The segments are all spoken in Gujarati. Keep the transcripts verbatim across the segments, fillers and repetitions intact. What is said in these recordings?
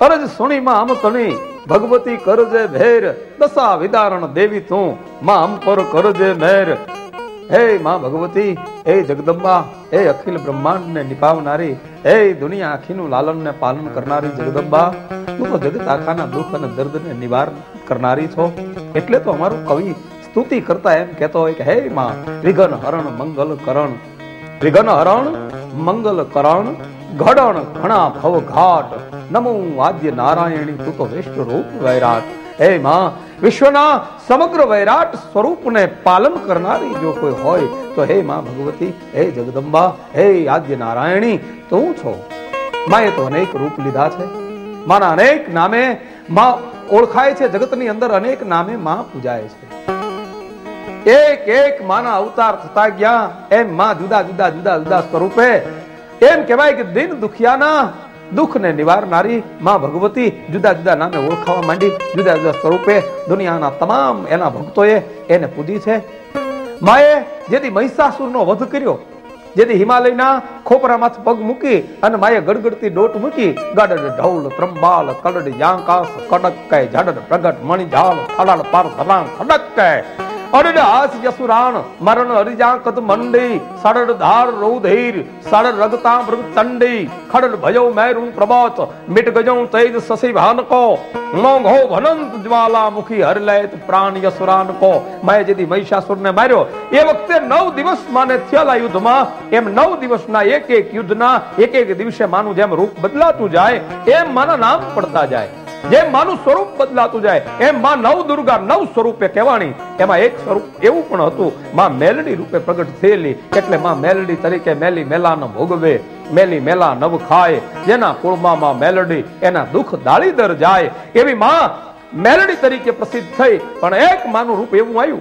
અરજ સુણી માં આમ તણી ભગવતી કરજે ભેર, દશા વિદારણ દેવી તું માં આમ પર કરજે મેર. હે માં ભગવતી, હે જગદંબા, હે અખિલ બ્રહ્માંડ ને નિભાવનારી, હે દુનિયા આખીનું લાલન ને પાલન કરનારી જગદંબા, તું તો જગત આખાના દુઃખ અને દર્દ ને નિવારણ કરનારી છો. એટલે તો અમારું કવિ સ્તુતિ કરતા એમ કહેતો હોય કે હે માં વિઘન હરણ મંગલ કરણ, વિઘન હરણ મંગલ કરણ, ઘડણ ઘણા ભવ ઘાટ, નમો આદ્ય નારાયણી તું તો વિશ્વ રૂપ વૈરાટ. હે માં વિશ્વના સમગ્ર વૈરાટ સ્વરૂપને પાલન કરનારી જો કોઈ હોય તો હે માં ભગવતી, હે જગદંબા, હે આદ્ય નારાયણી તું છો. માએ તો અનેક રૂપ લીધા છે, માના અનેક નામે માં ઓળખાય છે, જગતની અંદર અનેક નામે માં પૂજાય છે. એક એક માના અવતાર થતા ગયા એમ માં જુદા જુદા જુદા જુદા સ્વરૂપે એમ કહેવાય કે દિન દુખિયાના દુઃખ ને નિવારનારી માં ભગવતી જુદા જુદા નામે ઓળખાવા માંડી. જુદા જુદા સ્વરૂપે દુનિયાના તમામ એના ભક્તોએ એને પૂજી છે. માએ જેથી મહિષાસુરનો વધ કર્યો, જેથી હિમાલયના ખોપરામાંથી પગ મૂકી અને માએ ગડગડતી ડોટ મૂકી, ગડડ ઢૌલ ત્રંબાલ કડડ યાંકાસ કડક કે ઝડડ પ્રગટ મણી ઝાલ ખડાડ પાર ધરાંગ ખડક કે અરડ હાસ યસુરાણ મરણ હરિજાંકત મંડી, સડડ ધાર રૌધીર સડડ રગતા મૃગ ચંડી, ખડડ ભયો મેરુણ પ્રભાત મિટ ગજૌ તેજ સસી ભાનકો, મોંઘો ભનંત જ્વાલા મુખી હરલેત પ્રાણ યસુરાનકો. માએ જેથી મહિષાસુરને માર્યો એ વખતે નવ દિવસ માને થયેલા યુદ્ધમાં, એમ નવ દિવસના એક એક યુદ્ધના એક એક દિવસે માનું જેમ રૂપ બદલાતું જાય એમ માના નામ પડતા જાય, જેમ માનું સ્વરૂપ બદલાતું જાય એમ માં નવ દુર્ગા નવ સ્વરૂપે કહેવાણી. એમાં એક સ્વરૂપ એવું પણ હતું, માં મેલડી રૂપે પ્રગટ થયેલી, એટલે માં મેલડી તરીકે મેલી મેલા ન ભોગવે, મેલી મેલા નવ ખાય, જેના કુળમાં માં મેલડી એના દુઃખ દાળી દર જાય એવી માં મેલડી તરીકે પ્રસિદ્ધ થઈ. પણ એક માનું રૂપ એવું આવ્યું,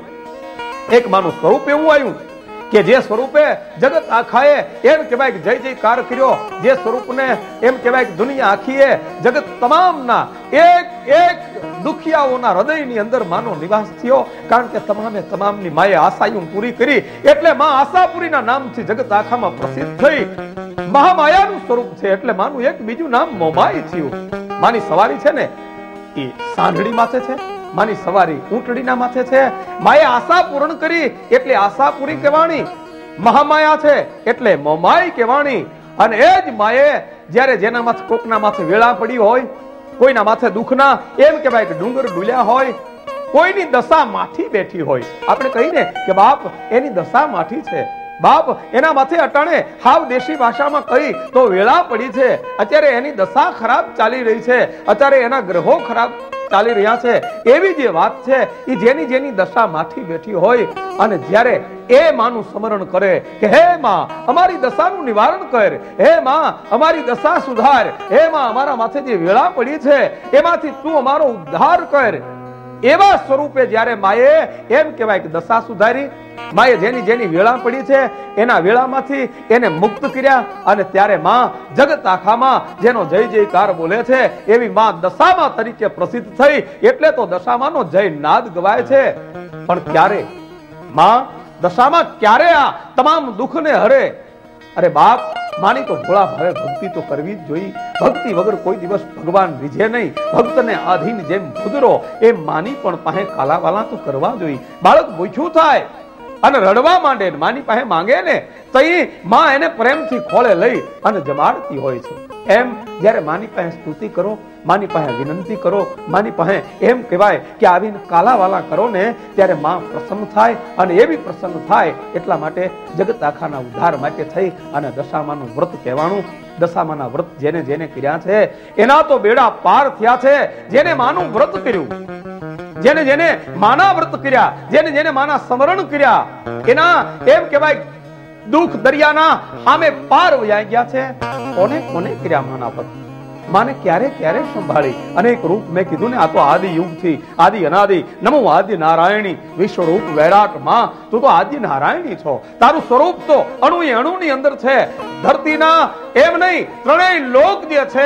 એક માનું સ્વરૂપ એવું આવ્યું કે જે સ્વરૂપે જગત આખાએ એમ કહેવાય કે જય જયકાર કર્યો, જે સ્વરૂપને એમ કહેવાય કે દુનિયા આખીએ જગત તમામના એક એક દુખિયાઓના હૃદયની અંદર માનો નિવાસ થયો. કારણ કે તમામે તમામની માએ આશાઓ પૂરી કરી, એટલે માં આશાપુરીના નામથી જગત આખામાં પ્રસિદ્ધ થઈ. મહામાયાનું સ્વરૂપ છે એટલે માનું એક બીજું નામ મોમાઈ થયું. માની સવારી છે ને એ સાંઢળી માથે છે, માની સવારી ઊંટડીના માથે છે. માએ આશા પૂર્ણ કરી એટલે આશા પૂરી કહેવાણી. મહામાયા છે એટલે મોમાઈ કહેવાણી. અને એ જ માએ જ્યારે જેના માથે કોકના માથે વેળા પડી હોય, કોઈના માથે દુઃખના એમ કહેવાય કે ડુંગર ડુલ્યા હોય, કોઈની દશા માઠી બેઠી હોય, આપણે કહીને કે બાપ એની દશા માઠી છે, બાપ એના માથે અટાણે હાવ દેશી ભાષામાં કહી તો વેળા પડી છે, અત્યારે એની દશા ખરાબ ચાલી રહી છે, અત્યારે એના ગ્રહો ખરાબ ચાલી રહ્યા છે, એવી જે વાત છે એ જેની જેની દશા માઠી બેઠી હોય અને જ્યારે એ માનું સ્મરણ કરે કે હે માં અમારી દશાનું નિવારણ કર, હે માં અમારી દશા સુધાર, હે માં અમારા માથે જે વેળા પડી છે એમાંથી તું અમારો ઉદ્ધાર કર, એવા સ્વરૂપે જ્યારે માએ એમ કહેવાય કે દશા સુધારી, માએ જેની જેની વેળા પડી છે એના વેળામાંથી એને મુક્ત કર્યા. અને ત્યારે માં જગત આખામાં જેનો જય જયકાર બોલે છે એવી માં દશામાં તરીકે પ્રસિદ્ધ થઈ. એટલે તો દશામાંનો જય નાદ ગવાય છે. પણ ક્યારે માં દશામાં ક્યારે આ તમામ દુઃખને હરે? અરે બાપ, માની તો ભોળા ભાવે ભક્તિ તો કરવી જ જોઈએ. ભક્તિ વગર કોઈ દિવસ ભગવાન રીઝે નહીં. ભક્તને આધીન જેમ ભૂદરો એમ માની પણ પાસે કાલાવાલા તો કરવા જોઈએ. બાળક ભૂખ્યું થાય અને રડવા માંડે, માની પાસે માંગે ને તો એ માં એને પ્રેમથી ખોળે લઈ અને જમાડતી હોય છે. એમ જ્યારે માની પાસે સ્તુતિ કરો, માની પાસે વિનંતી કરો, માની પાસે એમ કહેવાય કે આવીને કાલાવાલા કરો ને ત્યારે માં પ્રસન્ન થાય. અને એવી પ્રસન્ન થાય એટલા માટે જગત આખાના ઉદ્ધાર માટે થઈ અને દશામાનું વ્રત કહેવાનું. દશામાના વ્રત જેને જેને કર્યા છે એના તો બેડા પાર થયા છે. જેને માનું વ્રત કર્યું, જેને જેને માના વ્રત કર્યા, જેને જેને માના સ્મરણ કર્યા, એના એમ કહેવાય દુઃખ દરિયાના સામે પાર વયા ગયા છે. કોને કોને કર્યા માના વ્રત? માને ક્યારે ક્યારે સંભાળી અનેક રૂપ મેં કીધું ને, આ તો આદિ યુગ થી આદિ અનાદિ નમો આદ્ય નારાયણી વિશ્વરૂપ વૈરાટ માં તું તો આદ્ય નારાયણી છો. તારું સ્વરૂપ તો અણુ અણુ ની અંદર છે. ધરતીના એમ નહીં ત્રણેય લોક જે છે,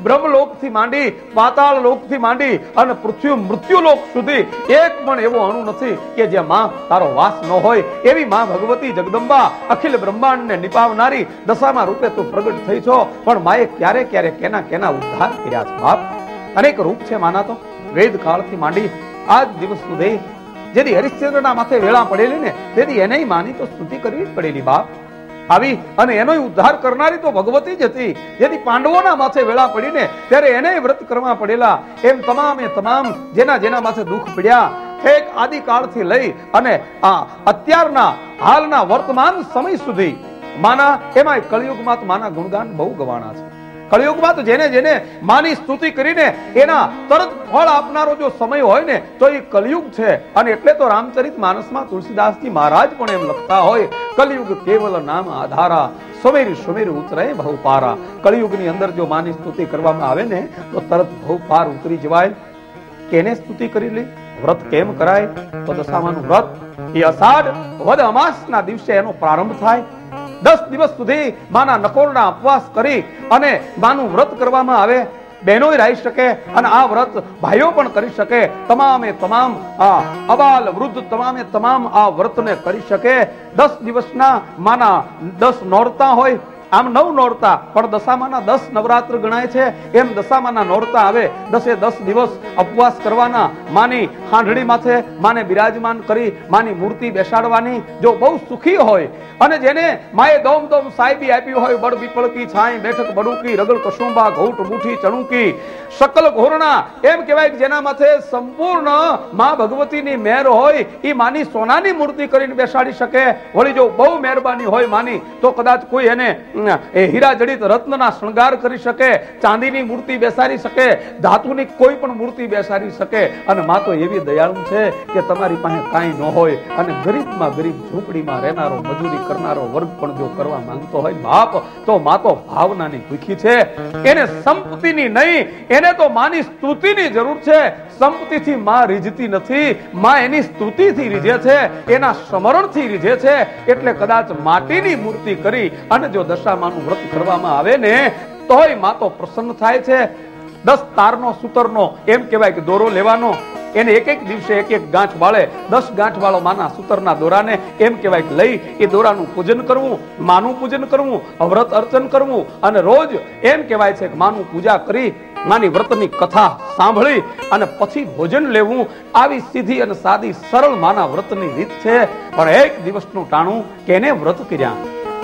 બ્રહ્મલોક થી માંડી પાતાળ લોક થી માંડી અને પૃથ્વી મૃત્યુલોક સુધી એક પણ એવો અણુ નથી કે જે માં તારો વાસ ન હોય. એવી માં ભગવતી જગદંબા અખિલ બ્રહ્માંડને નિપાવનારી દશામાં રૂપે તું પ્રગટ થઈ છો. પણ માએ ક્યારે ક્યારે કેના કેના ઉદ્ધાર કર્યા છે બાપ. અનેક રૂપ છે માના તો વેદ કાળથી માંડી આજ દિવસ સુધી જેથી હરિશ્ચંદ્રના માથે વેળા પડેલી ને તેથી એને માની તો સ્તુતિ કરવી જ પડેલી બાપ. આવી અને એનો ઉદ્ધાર કરનારી તો ભગવતી જ હતી. જેથી પાંડવોના માથે વેળા પડીને ત્યારે એને વ્રત કરવા પડેલા. એમ તમામે તમામ જેના જેના માથે દુઃખ પડ્યા એક આદિકાળથી લઈ અને આ અત્યારના હાલના વર્તમાન સમય સુધી માના એમાં કળિયુગમાં તો માના ગુણગાન બહુ ગવાણા છે. કળિયુગમાં તો જેને જેને માની સ્તુતિ કરીને એના તરત ફળ આપનારો જો સમય હોય ને તો એ કળિયુગ છે. અને એટલે તો રામચરિત માનસમાં તુલસીદાસજી મહારાજ પણ એમ લખતા હોય કલયુગ કેવલ નામ આધારા સુમેર સુમેર ઉતરે બહુ પારા. કળિયુગની અંદર જો માની સ્તુતિ કરવામાં આવે ને તો તરત બહુ પાર ઉતરી જવાય. કેને સ્તુતિ કરી લે? વ્રત કેમ કરાય? તો દશામાનું વ્રત એ અષાઢ વદ અમાસના દિવસે એનો પ્રારંભ થાય. દસ દિવસ સુધી માના નકોરડા ઉપવાસ કરી અને માનું વ્રત કરવામાં આવે. બહેનો રહી શકે અને આ વ્રત ભાઈઓ પણ કરી શકે. તમામે તમામ આ અબાલ વૃદ્ધ તમામે તમામ આ વ્રતને કરી શકે. દસ દિવસના માના દસ નોરતા હોય. આમ નવ નોરતા પણ દશામાના દસ નવરાત્ર ગણાય છે. એમ દશામાના નોરતા આવે. દસે દસ દિવસ ઉપવાસ કરવાના. માની હાંડળી માથે માને બિરાજમાન કરી માની મૂર્તિ બેસાડવાની. જો બહુ સુખી હોય અને જેને માએ દોમ દોમ સાહેબી આપી હોય બળ વિપળકી છાઈ બેઠક બડુકી રગલ કશુંબા ઘઉટ મુઠી ચણુકી શકલ ઘોરણા એમ કહેવાય કે જેના માથે સંપૂર્ણ માં ભગવતીની મહેર હોય એ માની સોનાની મૂર્તિ કરીને બેસાડી શકે. વળી જો બહુ મહેરબાની હોય માની તો કદાચ કોઈ એને એ હીરા જડિત રત્નના શણગાર કરી શકે. ચાંદીની મૂર્તિ બેસાડી શકે. ધાતુની કોઈ પણ મૂર્તિ બેસાડી શકે. અને માં તો એવી દયાળુ છે કે તમારી પાસે કાંઈ ન હોય અને ગરીબમાં ગરીબ ઝૂંપડીમાં રહેનારો મજૂરી કરનારો વર્ગ પણ જો કરવા માંગતો હોય બાપ તો માં તો ભાવનાની ભૂખી છે. એને સંપત્તિની નહીં એને તો માની સ્તુતિની જરૂર છે. સંપત્તિથી માં રીઝતી નથી. માં એની સ્તુતિથી રીઝે છે. એના સ્મરણથી રીઝે છે. એટલે કદાચ માટીની મૂર્તિ કરી અને જો દશામાનું વ્રત કરવામાં આવે ને તોય માં તો પ્રસન્ન થાય છે. દસ તારનો સૂતરનો એમ કહેવાય કે દોરો લેવાનો. એને એક એક દિવસે એક એક ગાંઠ વાળે. દસ ગાંઠ વાળો માના સૂતરના દોરાને એમ કહેવાય કે લઈ એ દોરાનું પૂજન કરવું. માનું પૂજન કરવું. વ્રત અર્ચન કરવું. અને રોજ એમ કહેવાય છે કે માનું પૂજા કરી માની વ્રતની કથા સાંભળી અને પછી ભોજન લેવું. આવી સીધી અને સાદી સરળ માના વ્રતની રીત છે. પણ એક દિવસનું ટાણું કેને વ્રત કર્યા?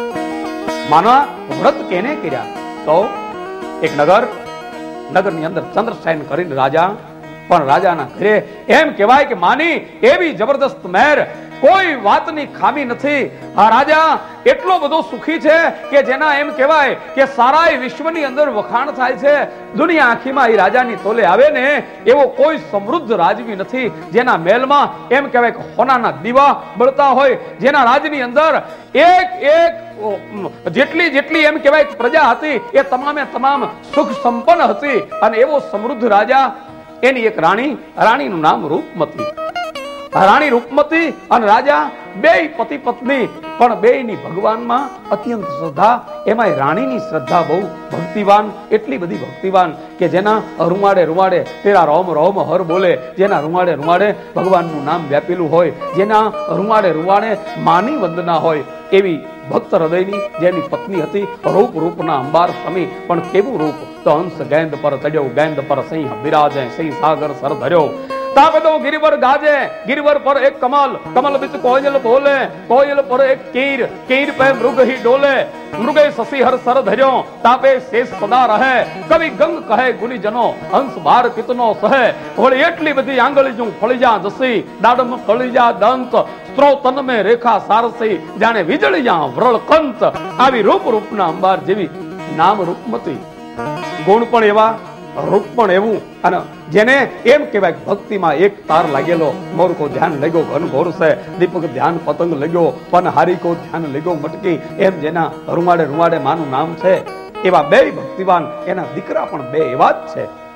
માના વ્રત કેને કર્યા? તો એક નગર નગરની અંદર ચંદ્રસેન કરીને રાજા પણ રાજાના ઘરે એમ કહેવાય કે માની એવી જબરદસ્ત મહેર કોઈ વાતની ખામી નથી. આ રાજા એટલો બધો સુખી છે કે જેના એમ કહેવાય કે સારા વિશ્વની અંદર વખાણ થાય છે. દુનિયા આખીમાં એ રાજાની તોલે આવે ને એવો કોઈ સમૃદ્ધ રાજવી નથી જેના મહેલમાં એમ કહેવાય કે હોનાના દીવા બળતા હોય. જેના રાજની અંદર એક એક જેટલી જેટલી એમ કહેવાય કે પ્રજા હતી એ તમામે તમામ સુખ સંપન્ન હતી. અને એવો સમૃદ્ધ રાજા એની એક રાણી રાણીનું નામ રૂપમતી. રાણી રૂપમતી અને રાજા બે પતિ પત્ની પણ બેયની ભગવાનમાં અત્યંત શ્રદ્ધા. એમાં રાણીની શ્રદ્ધા બહુ ભક્તિવાન. એટલી બધી ભક્તિવાન કે જેના રૂમાડે રૂમાડે તેરા રોમ રોમ હર બોલે. જેના રૂમાડે રૂમાડે ભગવાનનું નામ વ્યાપેલું હોય. જેના રૂમાડે રૂમાડે માની વંદના હોય. એવી ભક્ત હૃદયની જેની પત્ની હતી. રૂપ રૂપના અંબાર સમી પણ કેવું રૂપ તો હંસ ગેંદ પર ચડ્યો ગેંદ પર સિંહ બિરાજે સિંહ સાગર સર ધર્યો. તાબદો ગિરિવર ગાજે ગિરિવર પર એક કમલ કમલ બીચ કોયલ બોલે કોયલ પર એક કીર કીર પે મૃગ હી ડોલે મૃગે શશી હર સર ધર્યો તાપે શેષ સદા રહે કવિ ગંગ કહે ગુનીજનો હંસ બાર કિતનો સહે. વળી એટલી બધી આંગળી જું ફળિયા જસી દાડમ ફળિયા દંત સ્ત્રોતન મે રેખા સારસી જાણે વીજળિયા વ્રળ કંત. આવી રૂપ રૂપના અંબાર જેવી નામ રૂપમતી. ગુણ પણ એવા રૂપ પણ એવું. અને જેને એમ કહેવાય ભક્તિમાં એક તાર લાગેલો. મોર કો ધ્યાન લગ્યો ઘન ઘોર સે દીપક ધ્યાન પતંગ લગ્યો પન હારી કો ધ્યાન લગ્યો મટકી. એમ જેના રૂમાડે રૂમાડે માનું નામ છે એવા બે ભક્તિવાન એના દીકરા પણ બે એવા જ છે.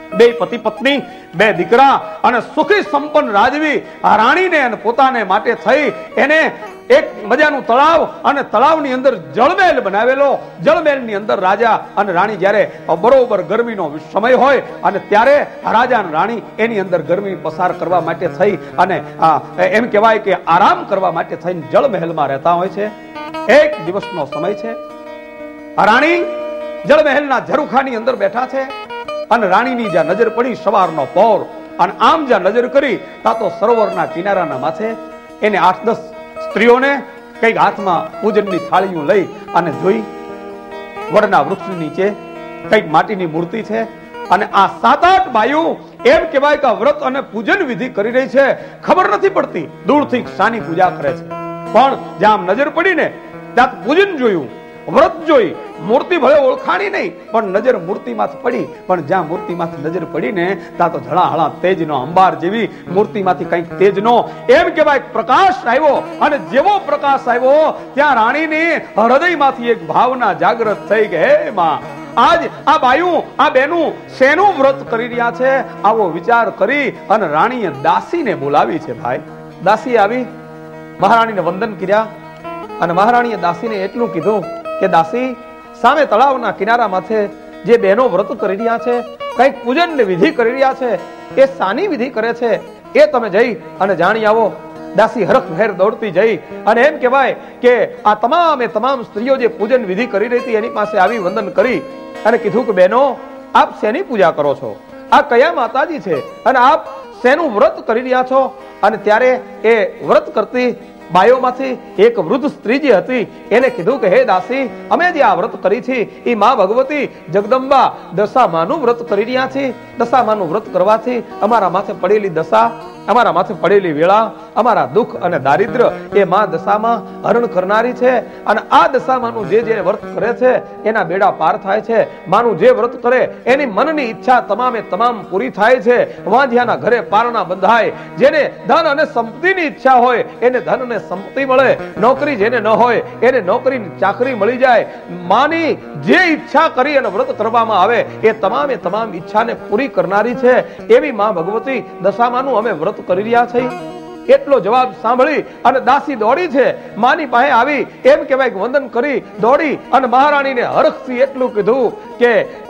બે પતિ પત્ની, બે દીકરા અને સુખી સંપન્ન રાજવી આ રાણીને અને પોતાને માટે થઈ એને એક મજાનું તળાવ અને તળાવની અંદર જળમહેલ બનાવેલો. જળમહેલની અંદર રાજા અને રાણી જ્યારે બરોબર ગરમીનો સમય હોય અને ત્યારે રાજા અને રાણી એની અંદર ગરમી પસાર કરવા માટે થઈ અને એમ કહેવાય કે આરામ કરવા માટે થઈને જળમહેલમાં રહેતા હોય છે. એક દિવસનો સમય છે. રાણી જળમહેલના ઝરૂખાની અંદર બેઠા છે અને રાણીની જ્યાં નજર પડી સવારનો પહોર અને આમ જ્યાં નજર કરી તા તો સરોવરના કિનારાના માથે એને આઠ દસ સ્ત્રીઓને કઈક હાથમાં પૂજનની થાળીઓ લઈ અને જોઈ વડના વૃક્ષ નીચે કઈક માટીની મૂર્તિ છે અને આ સાત આઠ બાઈઓ એમ કહેવાય કે વ્રત અને પૂજન વિધિ કરી રહી છે. ખબર નથી પડતી દૂરથી શાની પૂજા કરે છે, પણ જ્યાં નજર પડીને ત્યાં પૂજન જોયું, વ્રત જોઈ, મૂર્તિ ભલે ઓળખાણી નહીં પણ નજર મૂર્તિમાંથી પડી. પણ જ્યાં મૂર્તિમાંથી નજર પડીને ત્યાં તો ઝળાહળા તેજનો અંબાર જેવી મૂર્તિમાંથી કંઈક તેજનો એમ કહેવાય પ્રકાશ આવ્યો અને જેવો પ્રકાશ આવ્યો ત્યાં રાણીની હૃદયમાંથી એક ભાવના જાગૃત થઈ ગઈ, હે માં આજ આ બાયું આ બેનું શેનું વ્રત કરી રહ્યા છે આવો વિચાર કરી અને રાણીએ દાસીને બોલાવી છે. ભાઈ દાસી આવી મહારાણીને વંદન કર્યા અને મહારાણીએ દાસીને એટલું કીધું કે દાસી સામે તળાવના કિનારા માથે જે બહેનો વ્રત કરી રહ્યા છે, કઈક પૂજન ને વિધિ કરી રહ્યા છે, એ સાની વિધિ કરે છે એ તમે જઈ અને જાણી આવો. દાસી હરખ ભેર દોડતી જઈ અને એમ કહેવાય કે આ તમામે તમામ સ્ત્રીઓ જે પૂજન વિધિ કરી રહી હતી એની પાસે આવી વંદન કરી અને કીધું કે બહેનો આપ શેની પૂજા કરો છો? આ કયા માતાજી છે અને આપ શેનું વ્રત કરી રહ્યા છો? અને ત્યારે એ વ્રત કરતી બાયોમાંથી એક વૃદ્ધ સ્ત્રી જે હતી એને કીધું કે હે દાસી અમે જે આ વ્રત કરી છે એ માં ભગવતી જગદંબા દશામાનું વ્રત કરી રહ્યા છે. દશામાનું વ્રત કરવાથી અમારા માથે પડેલી દશા, અમારા માથે પડેલી વેળા, અમારા દુઃખ અને દારિદ્ર્ય એ માં દશામાં હરણ કરનારી છે અને આ દશામાંનું જે જે વ્રત કરે છે એના બેડા પાર થાય છે. માનું જે વ્રત કરે એની મનની ઈચ્છા તમામે તમામ પૂરી થાય છે. વાંધિયાના ઘરે પારણા બંધાય. જેને ધન અને સંપત્તિની ઈચ્છા હોય એને ધન અને સંપત્તિ મળે, નોકરી જેને ન હોય એને નોકરી ચાકરી મળી જાય. માની જે ઈચ્છા કરી અને વ્રત કરવામાં આવે એ તમામે તમામ ઈચ્છાને પૂરી કરનારી છે એવી માં ભગવતી દશામાનું અમે વ્રત કરી રહ્યા છીએ. એટલો જવાબ સાંભળી અને દાસી દોડી છે માની પાસે આવી એમ કહેવાય કે વંદન કરી દોડી અને મહારાણીને હરખથી એટલું કીધું કે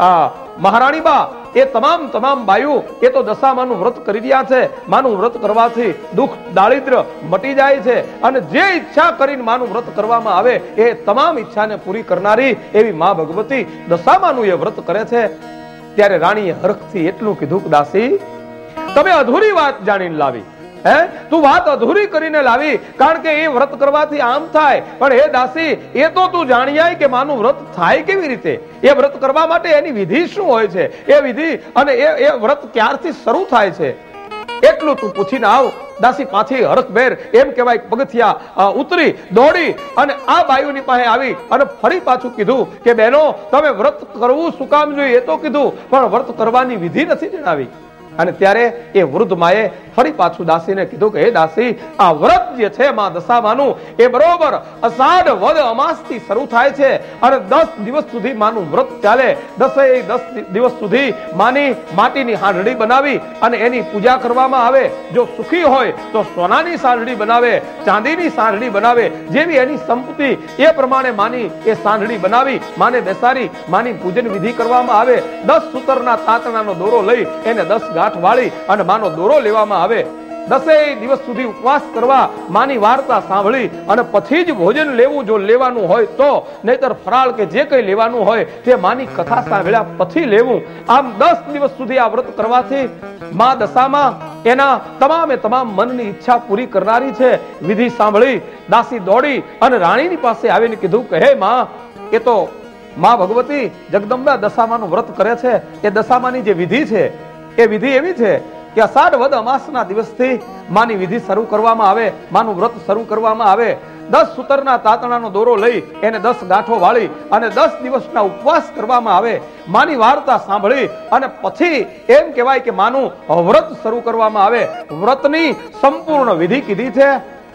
મહારાણી બા એ તમામ તમામ બાયુ એ તો દશામાનું વ્રત કરી રહ્યા છે. માનું વ્રત કરવાથી દુઃખ દારિદ્ર્ય મટી જાય છે અને જે ઈચ્છા કરીને માનું વ્રત કરવામાં આવે એ તમામ ઈચ્છાને પૂરી કરનારી એવી માં ભગવતી દશામાનું એ વ્રત કરે છે. ત્યારે રાણીએ હરખથી એટલું કીધું કે દાસી તમે અધૂરી વાત જાણીને લાવી, હે તું વાત અધૂરી કરીને લાવી, કારણ કે એ વ્રત કરવાથી આમ થાય. પણ હે દાસી એ તો તું જાણી આય કે માનું વ્રત થાય કેવી રીતે, એ વ્રત કરવા માટે એની વિધિ શું હોય છે, એ વિધિ અને એ એ વ્રત ક્યારથી શરૂ થાય છે એટલું તું પૂછીને આવ. દાસી પાછી હરખભેર એમ કહેવાય પગથિયા ઉતરી દોડી અને આ બાયુની પાસે આવી અને ફરી પાછું કીધું કે બહેનો તમે વ્રત કરવું શું કામ જોઈએ એ તો કીધું પણ વ્રત કરવાની વિધિ નથી જણાવી. અને ત્યારે એ વૃદ્ધ માએ ફરી પાછું દાસીને કીધું કે હે દાસી આ વ્રત જે છે માં દશામાનું એ બરોબર અષાઢ વદ અમાસથી શરૂ થાય છે અને દસ દિવસ સુધી માનું વ્રત ચાલે. દસે દસ દિવસ સુધી માની માટીની હાંડડી બનાવી અને એની પૂજા કરવામાં આવે. જો સુખી હોય તો સોનાની સાંઢળી બનાવે, ચાંદીની સાંઢળી બનાવે, જેવી એની સંપત્તિ એ પ્રમાણે માની એ સાંઢળી બનાવી માને બેસાડી માની પૂજન વિધિ કરવામાં આવે. દસ સૂતરના તાતણાનો દોરો લઈ એને દસ ગાંઠ વાળી અને માનો દોરો લેવામાં આવે. દસેય દિવસ સુધી ઉપવાસ કરવા, માની વાર્તા સાંભળી અને પછી જ ભોજન લેવું જો લેવાનું હોય તો, નહીતર ફરાળ કે જે કઈ લેવાનું હોય તે માની કથા સાંભળ્યા પછી લેવું. આમ દસ દિવસ સુધી આ વ્રત કરવાથી મા દશામાં એના તમામે તમામ મનની ઈચ્છા પૂરી કરનારી છે. વિધિ સાંભળી દાસી દોડી અને રાણીની પાસે આવીને કીધું કે હે માં એ તો માં ભગવતી જગદંબા દશામાનું વ્રત કરે છે. એ દશામાની જે વિધિ છે એ વિધિ એવી છે કે અષાઢ વદ અમાસના દિવસથી માની વિધિ શરૂ કરવામાં આવે, માનું વ્રત શરૂ કરવામાં આવે. દસ સૂતરના તાતણાનો દોરો લઈ એને દસ ગાંઠો વાળી અને દસ દિવસના ઉપવાસ કરવામાં આવે. માની વાર્તા સાંભળી અને પછી એમ કહેવાય કે માનું વ્રત શરૂ કરવામાં આવે. વ્રતની સંપૂર્ણ વિધિ કીધી છે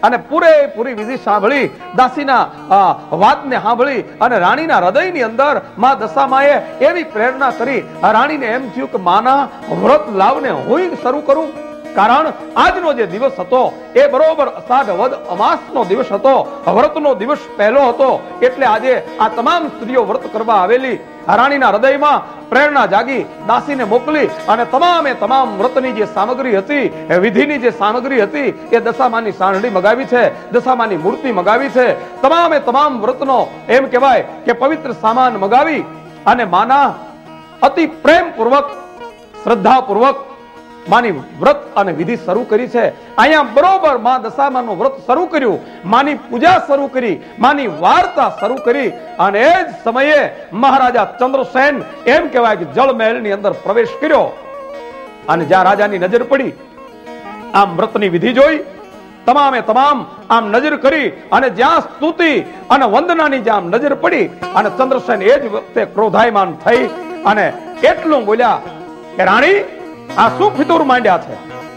અને પૂરેપૂરી વિધિ સાંભળી, દાસીના વાતને સાંભળી અને રાણીના હૃદયની અંદર માં દશામાએ એવી પ્રેરણા કરી. રાણીને એમ થયું કે માના વ્રત લાવને હું શરૂ કરું. કારણ આજનો જે દિવસ હતો એ બરોબર અષાઢ વદ અમાસનો દિવસ હતો, વ્રતનો દિવસ પહેલો હતો. એટલે આજે આ તમામ સ્ત્રીઓ વ્રત કરવા આવેલી. રાણીના હૃદયમાં પ્રેરણા જાગી, દાસીને મોકલી અને તમામે તમામ વ્રતની જે સામગ્રી હતી, વિધિની જે સામગ્રી હતી એ દશામાની સાંઢળી મગાવી છે, દશામાની મૂર્તિ મગાવી છે. તમામે તમામ વ્રતનો એમ કહેવાય કે પવિત્ર સામાન મગાવી અને માના અતિ પ્રેમપૂર્વક, શ્રદ્ધાપૂર્વક માની વ્રત અને વિધિ શરૂ કરી છે. અહીંયા બરોબર માં દશામાનું વ્રત શરૂ કર્યું, માની પૂજા શરૂ કરી, માની વાર્તા શરૂ કરી અને એ જ સમયે મહારાજા ચંદ્રસેન એમ કહેવાય કે જળમહેલની અંદર પ્રવેશ કર્યો. અને જ્યાં રાજાની નજર પડી, આમ વ્રતની વિધિ જોઈ, તમામે તમામ આમ નજર કરી અને જ્યાં સ્તુતિ અને વંદનાની જ્યાં નજર પડી અને ચંદ્રસેન એ જ વખતે ક્રોધાયમાન થઈ અને એટલું બોલ્યા કે રાણી, આ શું ફિતુર માંડ્યા છે?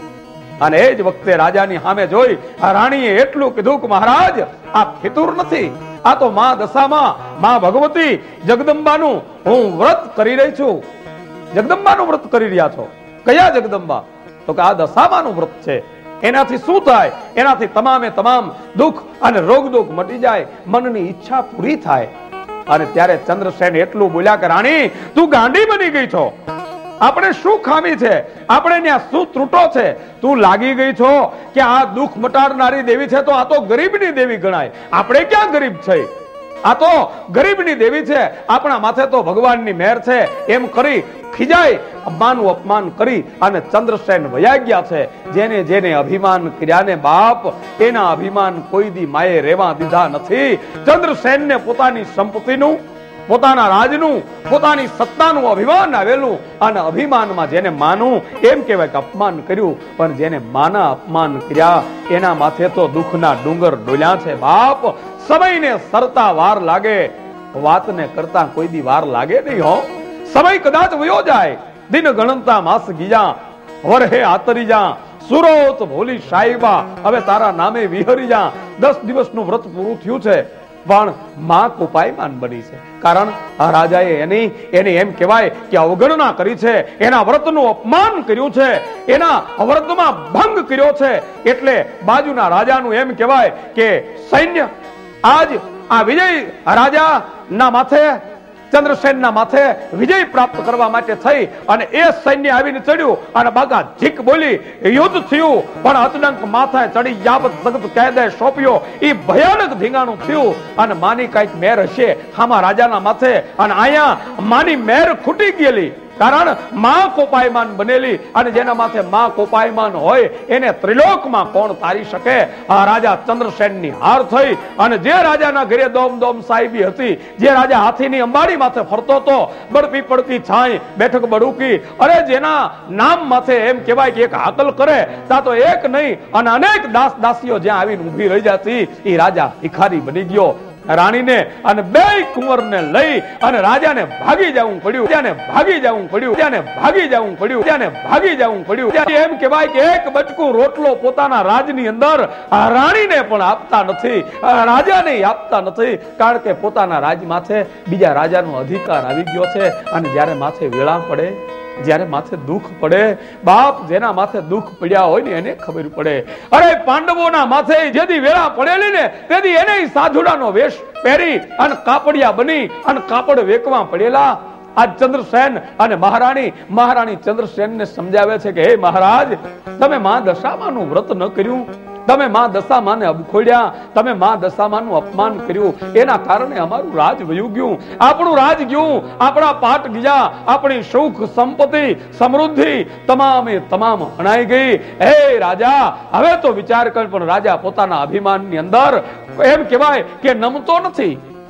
અને એ જ વખતે રાજાની સામે જોઈ રાણીએ એટલું કીધું કે મહારાજ, આ ફિતુર નથી, આ તો માં દશામાં, માં ભગવતી જગદંબાનું હું વ્રત કરી રહી છું. જગદંબાનું વ્રત કરી રહ્યા છો? કયા જગદંબા? તો કે આ દશામાનું વ્રત છે. એનાથી શું થાય? એનાથી તમામે તમામ દુઃખ અને રોગ દુઃખ મટી જાય, મનની ઈચ્છા પૂરી થાય. અને ત્યારે ચંદ્રસેન એટલું બોલ્યા કે રાણી, તું ગાંડી બની ગઈ છો. આપણે શું ખામી છે? આપણે ત્યાં શું ત્રુટો છે? તું લાગી ગઈ છો કે આ દુઃખ મટાડનારી દેવી છે તો આ તો ગરીબની દેવી ગણાય. આપણે ક્યાં ગરીબ છે? આ તો ગરીબની દેવી છે. આપણા માથે તો ભગવાનની મહેર છે. એમ કરી ખીજાય, અપમાનનું અપમાન કરી અને ચંદ્રસેન વયા ગયા છે. જેને જેને અભિમાન કર્યાને બાપ, એના અભિમાન કોઈ દી માએ રેવા દીધા નથી. ચંદ્રસેનને પોતાની સંપત્તિનું, પોતાના રાજનું, પોતાની સત્તાનું અભિમાન આવેલું અને અભિમાનમાં જેને માનું એમ કહેવાય કે અપમાન કર્યું. પણ જેને માના અપમાન કર્યા એના માથે તો દુઃખના ડુંગર ડોલ્યા છે બાપ. સમયને સરતા વાર લાગે, વાતને કરતા કોઈ દી વાર લાગે નહીં હો. સમય કદાચ વયો જાય, દિન ગણતા માસ ગીજા, વરહે આતરી જા, સુરોત ભોલી સાહેબા, હવે તારા નામે વિહરી જા. દસ દિવસનું વ્રત પૂરું થયું છે પણ માં કોપાયમાન બની છે. કારણ આ રાજાએ એની એની એમ કહેવાય કે અવગણના કરી છે, એના વ્રતનું અપમાન કર્યું છે, એના વ્રતમાં ભંગ કર્યો છે. એટલે બાજુના રાજાનું એમ કહેવાય કે સૈન્ય આજ આ વિજય રાજા ના માથે, ચંદ્રસેનના માથે વિજય પ્રાપ્ત કરવા માટે થઈ અને એ સૈન્ય આવીને ચડ્યું અને બાગા ઝીક બોલી, યુદ્ધ થયું. પણ અતડંક માથે ચડી યાબત જગત કાયદે સોંપ્યો. એ ભયાનક ધીંગાણું થયું અને માની કઈક મેર હશે હામાં રાજાના માથે. અને અહીંયા માની મેર ખૂટી ગયેલી. કારણ માં કોપાયમાન બનેલી અને જેના માથે માં કોપાયમાન હોય એને ત્રિલોકમાં કોણ તારી શકે? આ રાજા ચંદ્રસેનની હાર થઈ. અને જે રાજાના ઘરે દોમ દોમ સાહેબી હતી, જે રાજા હાથીની અંબાડી માથે ફરતો હતો, બળપી પડકી છાંય બેઠક બડુકી, અરે જેના નામ માથે એમ કહેવાય કે એક હાકલ કરે તા તો એક નહીં અને અનેક દાસ દાસીઓ જ્યાં આવીને ઊભી રહી જતી, એ રાજા ભિખારી બની ગયો. રાણીને અને બે કુંવરને લઈ અને રાજાને ભાગી જવું પડ્યું. ત્યાંને ભાગી જવું પડ્યું. ત્યાંને ભાગી જવું પડ્યું. ત્યાંને ભાગી જવું પડ્યું. એમ કહેવાય કે એક બચકું રોટલો પોતાના રાજની અંદર રાણીને પણ આપતા નથી, રાજાને આપતા નથી. કારણ કે પોતાના રાજ માથે બીજા રાજાનો અધિકાર આવી ગયો છે. અને જ્યારે માથે વેળા પડે, જ્યારે માથે દુઃખ પડે બાપ, જેના માથે દુઃખ પડ્યા હોય ને એને ખબર પડે. અરે પાંડવોના માથે જેથી વેળા પડેલી ને તેથી એને સાધુડાનો વેશ પહેરી અને કાપડિયા બની અને કાપડ વેકવા પડેલા. આ ચંદ્રસેન અને મહારાણી મહારાણી ચંદ્રસેનને સમજાવે છે કે હે મહારાજ, તમે માં દશામાનું વ્રત ન કર્યું, તમે માં દશામાને અબખોડ્યા, તમે માં દશામાનું અપમાન કર્યું, એના કારણે અમારું રાજ વયું ગયું, આપણું રાજ ગયું, આપણા પાટ ગયા, આપણી સુખ સંપત્તિ સમૃદ્ધિ તમામે તમામ હણાઈ ગઈ. હે રાજા, હવે તો વિચાર કર. પણ રાજા પોતાના અભિમાનની અંદર એમ કહેવાય કે નમતો નથી.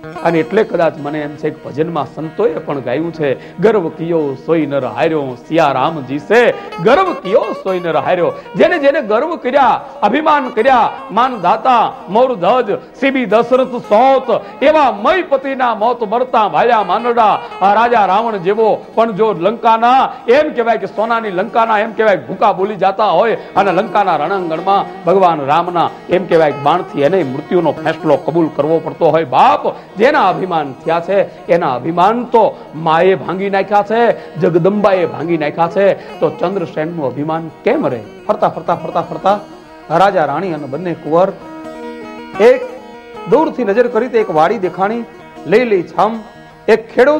અને એટલે કદાચ મને એમ છે કે ભજનમાં સંતોએ પણ ગાયું છે, ગર્વ કિયો સોઈ નર હાર્યો, સિયારામજી સે ગર્વ કિયો સોઈ નર હાર્યો. જેને જેને ગર્વ કર્યા, અભિમાન કર્યા, માન દાતા મોર ધજ સીબી દશરથ સોત, એવા મયપતિના મોત મરતા ભાયા માનડા આ રાજા રાવણ જેવો પણ જો લંકાના એમ કહેવાય કે સોનાની લંકાના એમ કહેવાય ભૂકા બોલી જતા હોય અને લંકાના રણાંગણમાં ભગવાન રામના એમ કહેવાય બાણથી એને મૃત્યુનો ફેસલો કબૂલ કરવો પડતો હોય. બાપ જેના અભિમાન થયા છે એના અભિમાન તો માએ ભાંગી નાખ્યા છે, જગદંબાએ ભાંગી નાખ્યા છે, તો ચંદ્રસેનનું અભિમાન કેમ રહે? ફરતા ફરતા ફરતા ફરતા રાજા રાણી અને બંને કુંવર એક દૂરથી નજર કરી તો એક વાડી દેખાણી, લઈ લઈ છામ એક ખેડૂત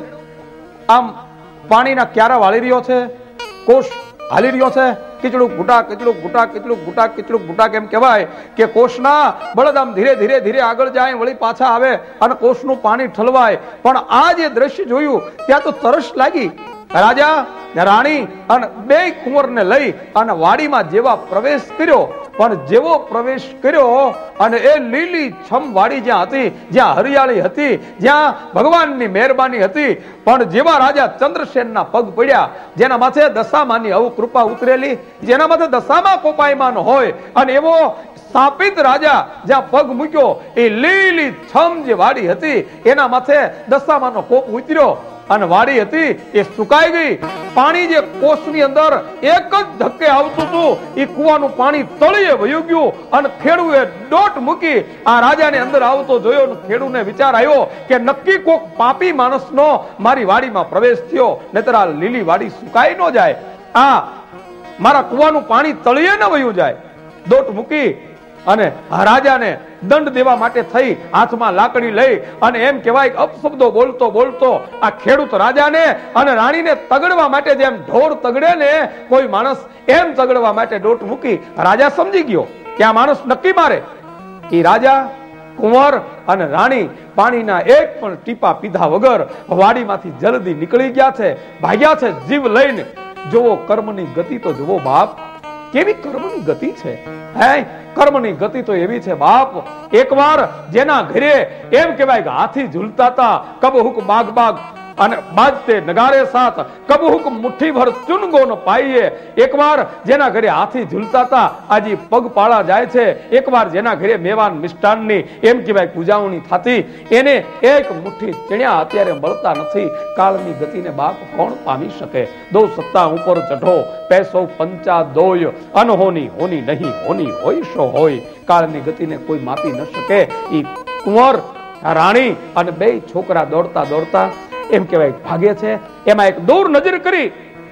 આમ પાણીના ક્યારા વાળી રહ્યો છે, કોષ હાલી રહ્યો છે, કીચડું ગુટા કીચડું ગુટા કીચડું ગુટા કીચડું ગુટા કેમ કહેવાય કે કોષના બળદ આમ ધીરે ધીરે ધીરે આગળ જાય, વળી પાછા આવે અને કોષનું પાણી ઠલવાય. પણ આ જે દ્રશ્ય જોયું ત્યાં તો તરસ લાગી. રાજા રાણી અને બે કુંવરને લઈ અને વાડીમાં જેવા પ્રવેશ કર્યો, પણ જેવો પ્રવેશ કર્યો અને એ લીલી છમ વાડી જ્યાં હતી, જ્યાં હરિયાળી હતી, જ્યાં ભગવાનની મહેરબાની હતી, પણ જેવા રાજા ચંદ્રસેનના પગ પડ્યા, જેના માથે દશામાની આવું કૃપા ઉતરેલી, જેના માથે દશામાં કોપાયમાન હોય, અને એવો સ્થાપિત રાજા જ્યાં પગ મૂક્યો એ લીલી છમ જે વાડી હતી એના માથે દશામાનો કોપ ઉતર્યો અને વાડી હતી એ સુકાઈ ગઈ. પાણી જે કોષની અંદર એક જ ધક્કે આવતું હતું એ કુવાનું પાણી તળિયે વયું ગયું અને ખેડૂએ દોટ મૂકી આ રાજાને અંદર આવતો જોયો. ખેડૂને વિચાર આવ્યો કે નક્કી કોક પાપી માણસનો મારી વાડીમાં પ્રવેશ થયો, નહીતર આ લીલી વાડી સુકાઈ ન જાય, આ મારા કુવાનું પાણી તળિયે ન વયું જાય. દોટ મૂકી અને રાજાને દંડ દેવા માટે થઈ હાથમાં લાકડી લઈ અને એમ કહેવાય કે અપશબ્દો બોલતો બોલતો આ ખેડૂત રાજાને અને રાણીને તગડવા માટે જેમ ઢોર તગડે ને કોઈ માણસ એમ તગડવા માટે દોટ મૂકી. રાજા સમજી ગયો કે આ માણસ નક્કી મારે. એ રાજા કુંવર અને રાણી પાણીના એક પણ ટીપા પીધા વગર વાડીમાંથી જલ્દી નીકળી ગયા છે, ભાગ્યા છે જીવ લઈને. જોવો કર્મની ગતિ તો જુઓ બાપ, કેવી કર્મની ગતિ છે. હે કર્મની ગતિ તો એવી છે બાપ. એકવાર જેના ઘરે એમ કહેવાય કે હાથી ઝૂલતા હતા, કબહુક બાગ બાગ અને બાજતે નગારે સાથ કબહુક મુઠ્ઠી ભર ચુનગો ન પાઈએ. એકવાર જેના ઘરે હાથી ઝૂલતા હતા આજે પગપાળા જાય છે, એકવાર જેના ઘરે મેવાન મિષ્ટાનની એમ કહેવાય પૂજાવણી થતી એને એક મુઠ્ઠી ચણ્યા અત્યારે મળતા નથી. કાળની ગતિને બાપ કોણ પામી શકે? દો સત્તા ઉપર ચઢો પૈસો પંચા દોય, અનહોની હોની નહીં હોની હોય શો હોય. કાળની ગતિને કોઈ માપી ન શકે. એ કુંવર રાણી અને બે છોકરા દોડતા દોડતા એમ કહેવાય ભાગે છે. એમાં એક દૂર નજર કરી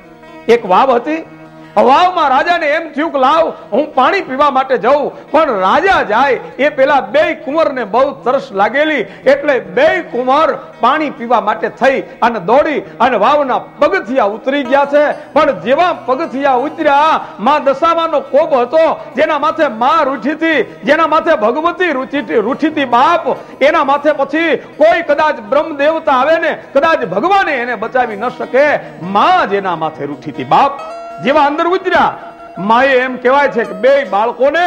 એક વાવ હતી. વાવમાં રાજાને એમ થયું કે લાવ હું પાણી પીવા માટે જાઉં, પણ રાજા જાય એ પેલા બે કુંવરને બહુ તરસ લાગેલી એટલે બે કુંવર પાણી પીવા માટે થઈ અને દોડી અને વાવના પગથિયા ઉતરી ગયા છે. પણ જેવા પગથિયા ઉતર્યા માં દશામાનો કોપ હતો, જેના માથે માં રૂઠી હતી, જેના માથે ભગવતી રૂઠી રૂઠી હતી બાપ, એના માથે પછી કોઈ કદાચ બ્રહ્મ દેવતા આવે ને કદાચ ભગવાને એને બચાવી ન શકે. માં જેના માથે રૂઠી હતી બાપ, જેવા અંદર ઉતર્યા માએ એમ કહેવાય છે કે બે બાળકોને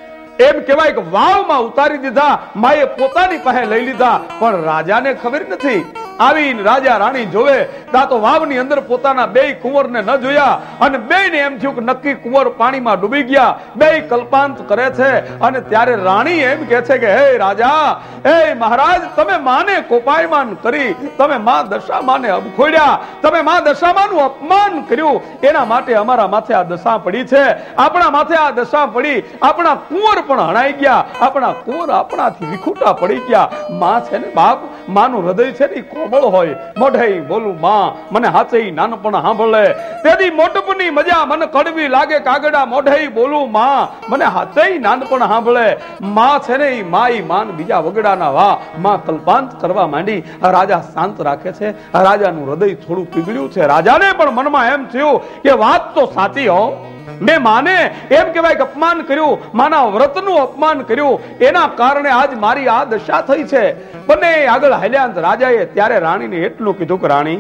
એમ કહેવાય કે વાવમાં ઉતારી દીધા. માએ પોતાની પાસે લઈ લીધા, પણ રાજાને ખબર નથી. આવીને રાજા રાણી જોવે તા તો વાવની અંદર પોતાના બે કુંવરને ન જોયા અને બેને એમ થયું કે નક્કી કુંવર પાણીમાં ડૂબી ગયા. બે કલ્પાંત કરે છે અને ત્યારે રાણી એમ કહે છે કે હે રાજા, હે મહારાજ, તમે માને કોપાયમાન કરી, તમે માં દશામાને અબખોડ્યા, તમે માં દશામાનું અપમાન કર્યું, એના માટે અમારા માથે આ દશા પડી છે. આપણા માથે આ દશા પડી, આપણા કુંવર પણ હણાઈ ગયા, આપણા કુંવર આપણાથી વિખૂટા પડી ગયા. માં છે ને બાપ, માનું હૃદય છે ને કોમળ હોય. મોઢે બોલું માં મને હાચે નાનપણ સાંભળે, તેથી મોટપની મજા મને કડવી લાગે કાગડા. મોઢે બોલું માં મને હાચે નાનપણ સાંભળે. માં છે ને ઈ માં ઈ માન બીજા વગડાના વા. માં કલ્પાંત કરવા માંડી. રાજા શાંત રાખે છે. રાજાનું હૃદય થોડું પીગળ્યું છે. રાજાને પણ મનમાં એમ થયું કે વાત તો સાચી હો, મેં માને એમ કહેવાય કે અપમાન કર્યું, માના વ્રતનું અપમાન કર્યું, એના કારણે આજ મારી આ દશા થઈ છે. બંને આગળ હાલ્યા. રાજાએ ત્યારે રાણીને એટલું કીધું કે રાણી,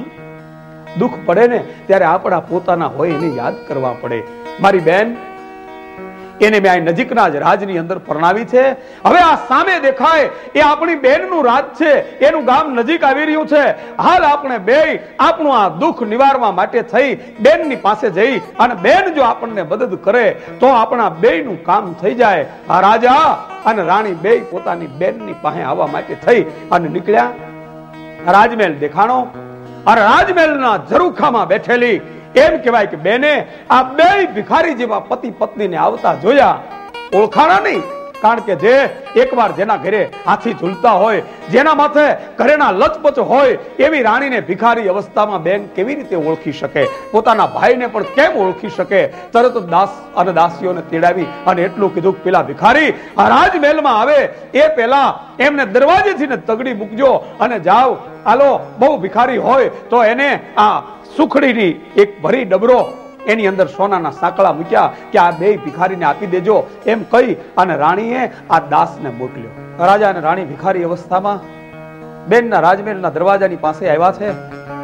દુઃખ પડે ને ત્યારે આપણા પોતાના હોય એને યાદ કરવા પડે. મારી બેન, એને મેં અહીં નજીકના જ રાજની અંદર પરણાવી છે. હવે આ સામે દેખાય એ આપણી બેનનું રાજ છે, એનું ગામ નજીક આવી રહ્યું છે. હાલ આપણે બે આપણું આ દુઃખ નિવારવા માટે થઈ બેનની પાસે જઈ અને બેન જો આપણને મદદ કરે તો આપણા બેયનું કામ થઈ જાય. આ રાજા અને રાણી બે પોતાની બેનની પાસે આવવા માટે થઈ અને નીકળ્યા. રાજમહેલ દેખાણો અને રાજમહેલના ઝરૂખામાં બેઠેલી એમ કહેવાય કે બેને આ બે ભિખારી જેવા પતિ પત્નીને આવતા જોયા. ઓળખાણા નહીં, કારણ કે જે એકવાર જેના ઘરે હાથી ઝૂલતા હોય, જેના માથે ઘરેના લચપચ હોય એવી રાણીને ભિખારી અવસ્થામાં બેન કેવી રીતે ઓળખી શકે? પોતાના ભાઈને પણ કેમ ઓળખી શકે? તરત દાસ અને દાસીઓને તેડાવી અને એટલું કીધું કે પેલા ભિખારી આ રાજમહેલમાં આવે એ પહેલા એમને દરવાજેથી ને તગડી મૂકજો અને જાઓ. હાલો, બહુ ભિખારી હોય તો એને આ સુખડીની એક ભરી ડબરો એની અંદર સોનાના સાંકળા મૂક્યા કે આ બે ભિખારીને આપી દેજો એમ કહી અને રાણીએ આ દાસને મોકલ્યો. રાજા અને રાણી ભિખારી અવસ્થામાં બેનના રાજમહેલના દરવાજાની પાસે આવ્યા છે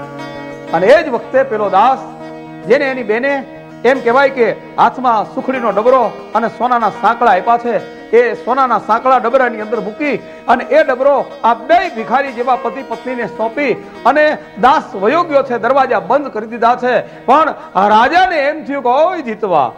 અને એ જ વખતે પેલો દાસ જેને એની બેને એમ કહેવાય કે હાથમાં સુખડીનો ડબરો અને સોનાના સાંકળા આપ્યા છે એ સોનાના સાંકળા ડબરાની અંદર મૂકી અને એ ડબરો આ બે ભિખારી જેવા પતિ પત્નીને સોંપી અને દાસ વયો ગયો છે. દરવાજા બંધ કરી દીધા છે. પણ રાજાને એમ થયું કે ઓય જીતવા,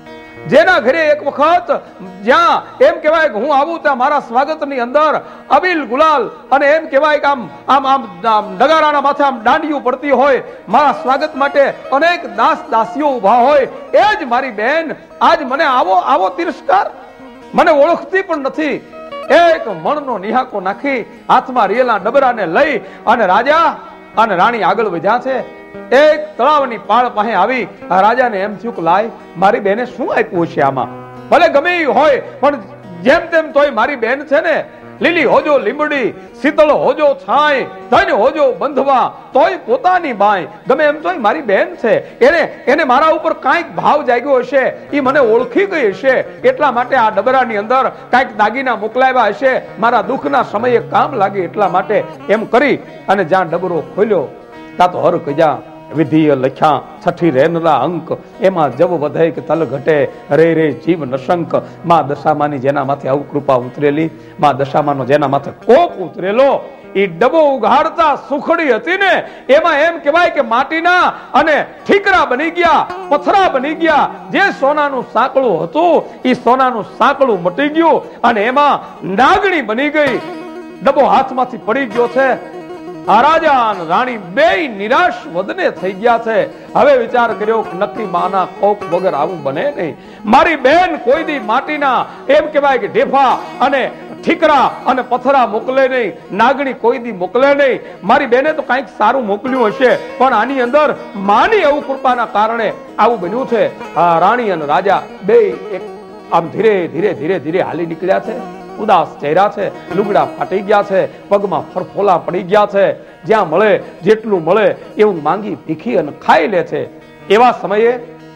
જેના ઘરે એક વખત જ્યાં એમ કહેવાય કે હું આવું ત્યાં મારા સ્વાગતની અંદર અબીલ ગુલાલ અને એમ કહેવાય કે આમ આમ આમ નગારાના માથે આમ દાંડિયું પડતી હોય, મારા સ્વાગત માટે અનેક દાસ દાસીઓ ઉભા હોય, એ જ મારી બેન આજ મને આવો આવો તિરસ્કાર, મને ઓળખતી પણ નથી. એક મણનો નિહાકો નાખી હાથમાં રિયેલા ડબરાને લઈ અને રાજા અને રાણી આગળ વધ્યા છે. એક તળાવની પાળ પાસે આવી રાજાને એમ થયું કે લાય મારી બેને શું આપ્યું છે આમાં, ભલે ગમે હોય પણ જેમ તેમ તોય મારી બેન છે ને, લીલી હોજો લીંબડી, શીતળ હોજો છાય, ધન હોજો બંધવા, તોય પોતાની બાય, ગમે એમ તોય મારી બેન છે. એને એને મારા ઉપર કાંઈક ભાવ જાગ્યો હશે, એ મને ઓળખી ગઈ હશે, એટલા માટે આ ડબરાની અંદર કાંઈક દાગીના મોકલાવ્યા હશે, મારા દુઃખના સમયે કામ લાગે એટલા માટે એમ કરી અને જ્યાં ડબરો ખોલ્યો ત્યાં તો હર કજા વિધિય લખ્યા છઠ્ઠી રેનલા અંક, એમાં જવ વધે કે તલ ઘટે, રે રે જીવ નશંક. માં દશામાની જેના માથે આવું કૃપા ઉતરેલી, માં દશામાનો જેના માથે કોપ ઉતરેલો, એ ડબો ઉઘાડતા સુખડી હતી ને એમાં એમ કહેવાય કે માટીના અને ઠીકરા બની ગયા, પથરા બની ગયા. જે સોનાનું સાંકળું હતું એ સોનાનું સાંકળું મટી ગયું અને એમાં નાગણી બની ગઈ. ડબો હાથમાંથી પડી ગયો છે. આ રાજા અને રાણી બે નિરાશ વદને થઈ ગયા છે. હવે વિચાર કર્યો કે નક્કી માના કોપ વગર આવું બને નહીં. મારી બેન કોઈ દી માટીના એમ કહેવાય કે ઢેફા અને ઠીકરા અને પથરા મોકલે નહીં, નાગણી કોઈ દી મોકલે નહીં. મારી બેને તો કંઈક સારું મોકલ્યું હશે, પણ આની અંદર માની એવું કૃપાના કારણે આવું બન્યું છે. આ રાણી અને રાજા બે એક આમ ધીરે ધીરે ધીરે ધીરે હાલી નીકળ્યા છે. ઉદાસ ચહેરા છે, લુગડા ફાટી ગયા છે, પગમાં ફરફોલા પડી ગયા છે. જ્યાં મળે જેટલું મળે એવું માંગી ભીખી અને ખાઈ લે છે. એવા સમયે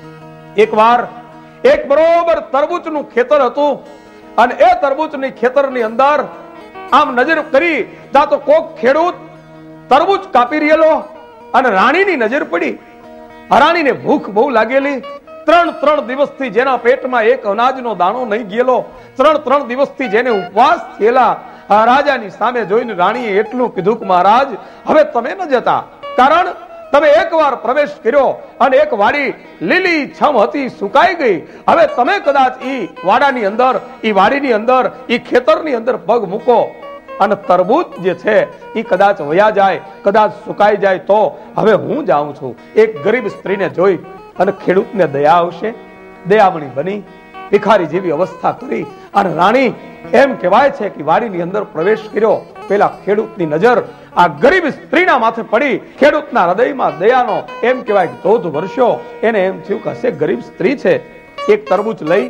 એકવાર એક બરોબર તરબૂચનું ખેતર હતું અને એ તરબૂચની ખેતરની અંદર આમ નજર કરી ત્યાં તો કોક ખેડૂત તરબૂચ કાપી રહેલો અને રાણીની નજર પડી. રાણીને ભૂખ બહુ લાગેલી. ત્રણ ત્રણ દિવસથી જેના પેટમાં એક અનાજનો દાણો નહીં ગયેલો, ત્રણ ત્રણ દિવસથી જેને ઉપવાસ થયેલા, રાજાની સામે જોઈને રાણીએ એટલું કીધું કે મહારાજ હવે તમે ન જતા, કારણ તમે એકવાર પ્રવેશ કર્યો અને એક વાડી લીલી છમ હતી સુકાઈ ગઈ. હવે તમે કદાચ ઈ વાડાની અંદર, ઈ વાડીની અંદર, ઈ ખેતરની અંદર પગ મૂકો અને તરબૂચ જે છે એ કદાચ વયા જાય, કદાચ સુકાઈ જાય તો હવે હું જાઉં છું. એક ગરીબ સ્ત્રીને જોઈ અને ખેડૂતને દયા આવશે, દયામણી બની ભિખારી જેવી અવસ્થા કરી અને રાણી એમ કહેવાય છે કે વાડીની અંદર પ્રવેશ કર્યો. પેલા ખેડૂતની નજર આ ગરીબ સ્ત્રીના માથે પડી. ખેડૂતના હૃદયમાં દયાનો એમ કહેવાય કે ધોધ વર્ષો. એને એમ થયું કે હશે ગરીબ સ્ત્રી છે. એક તરબૂચ લઈ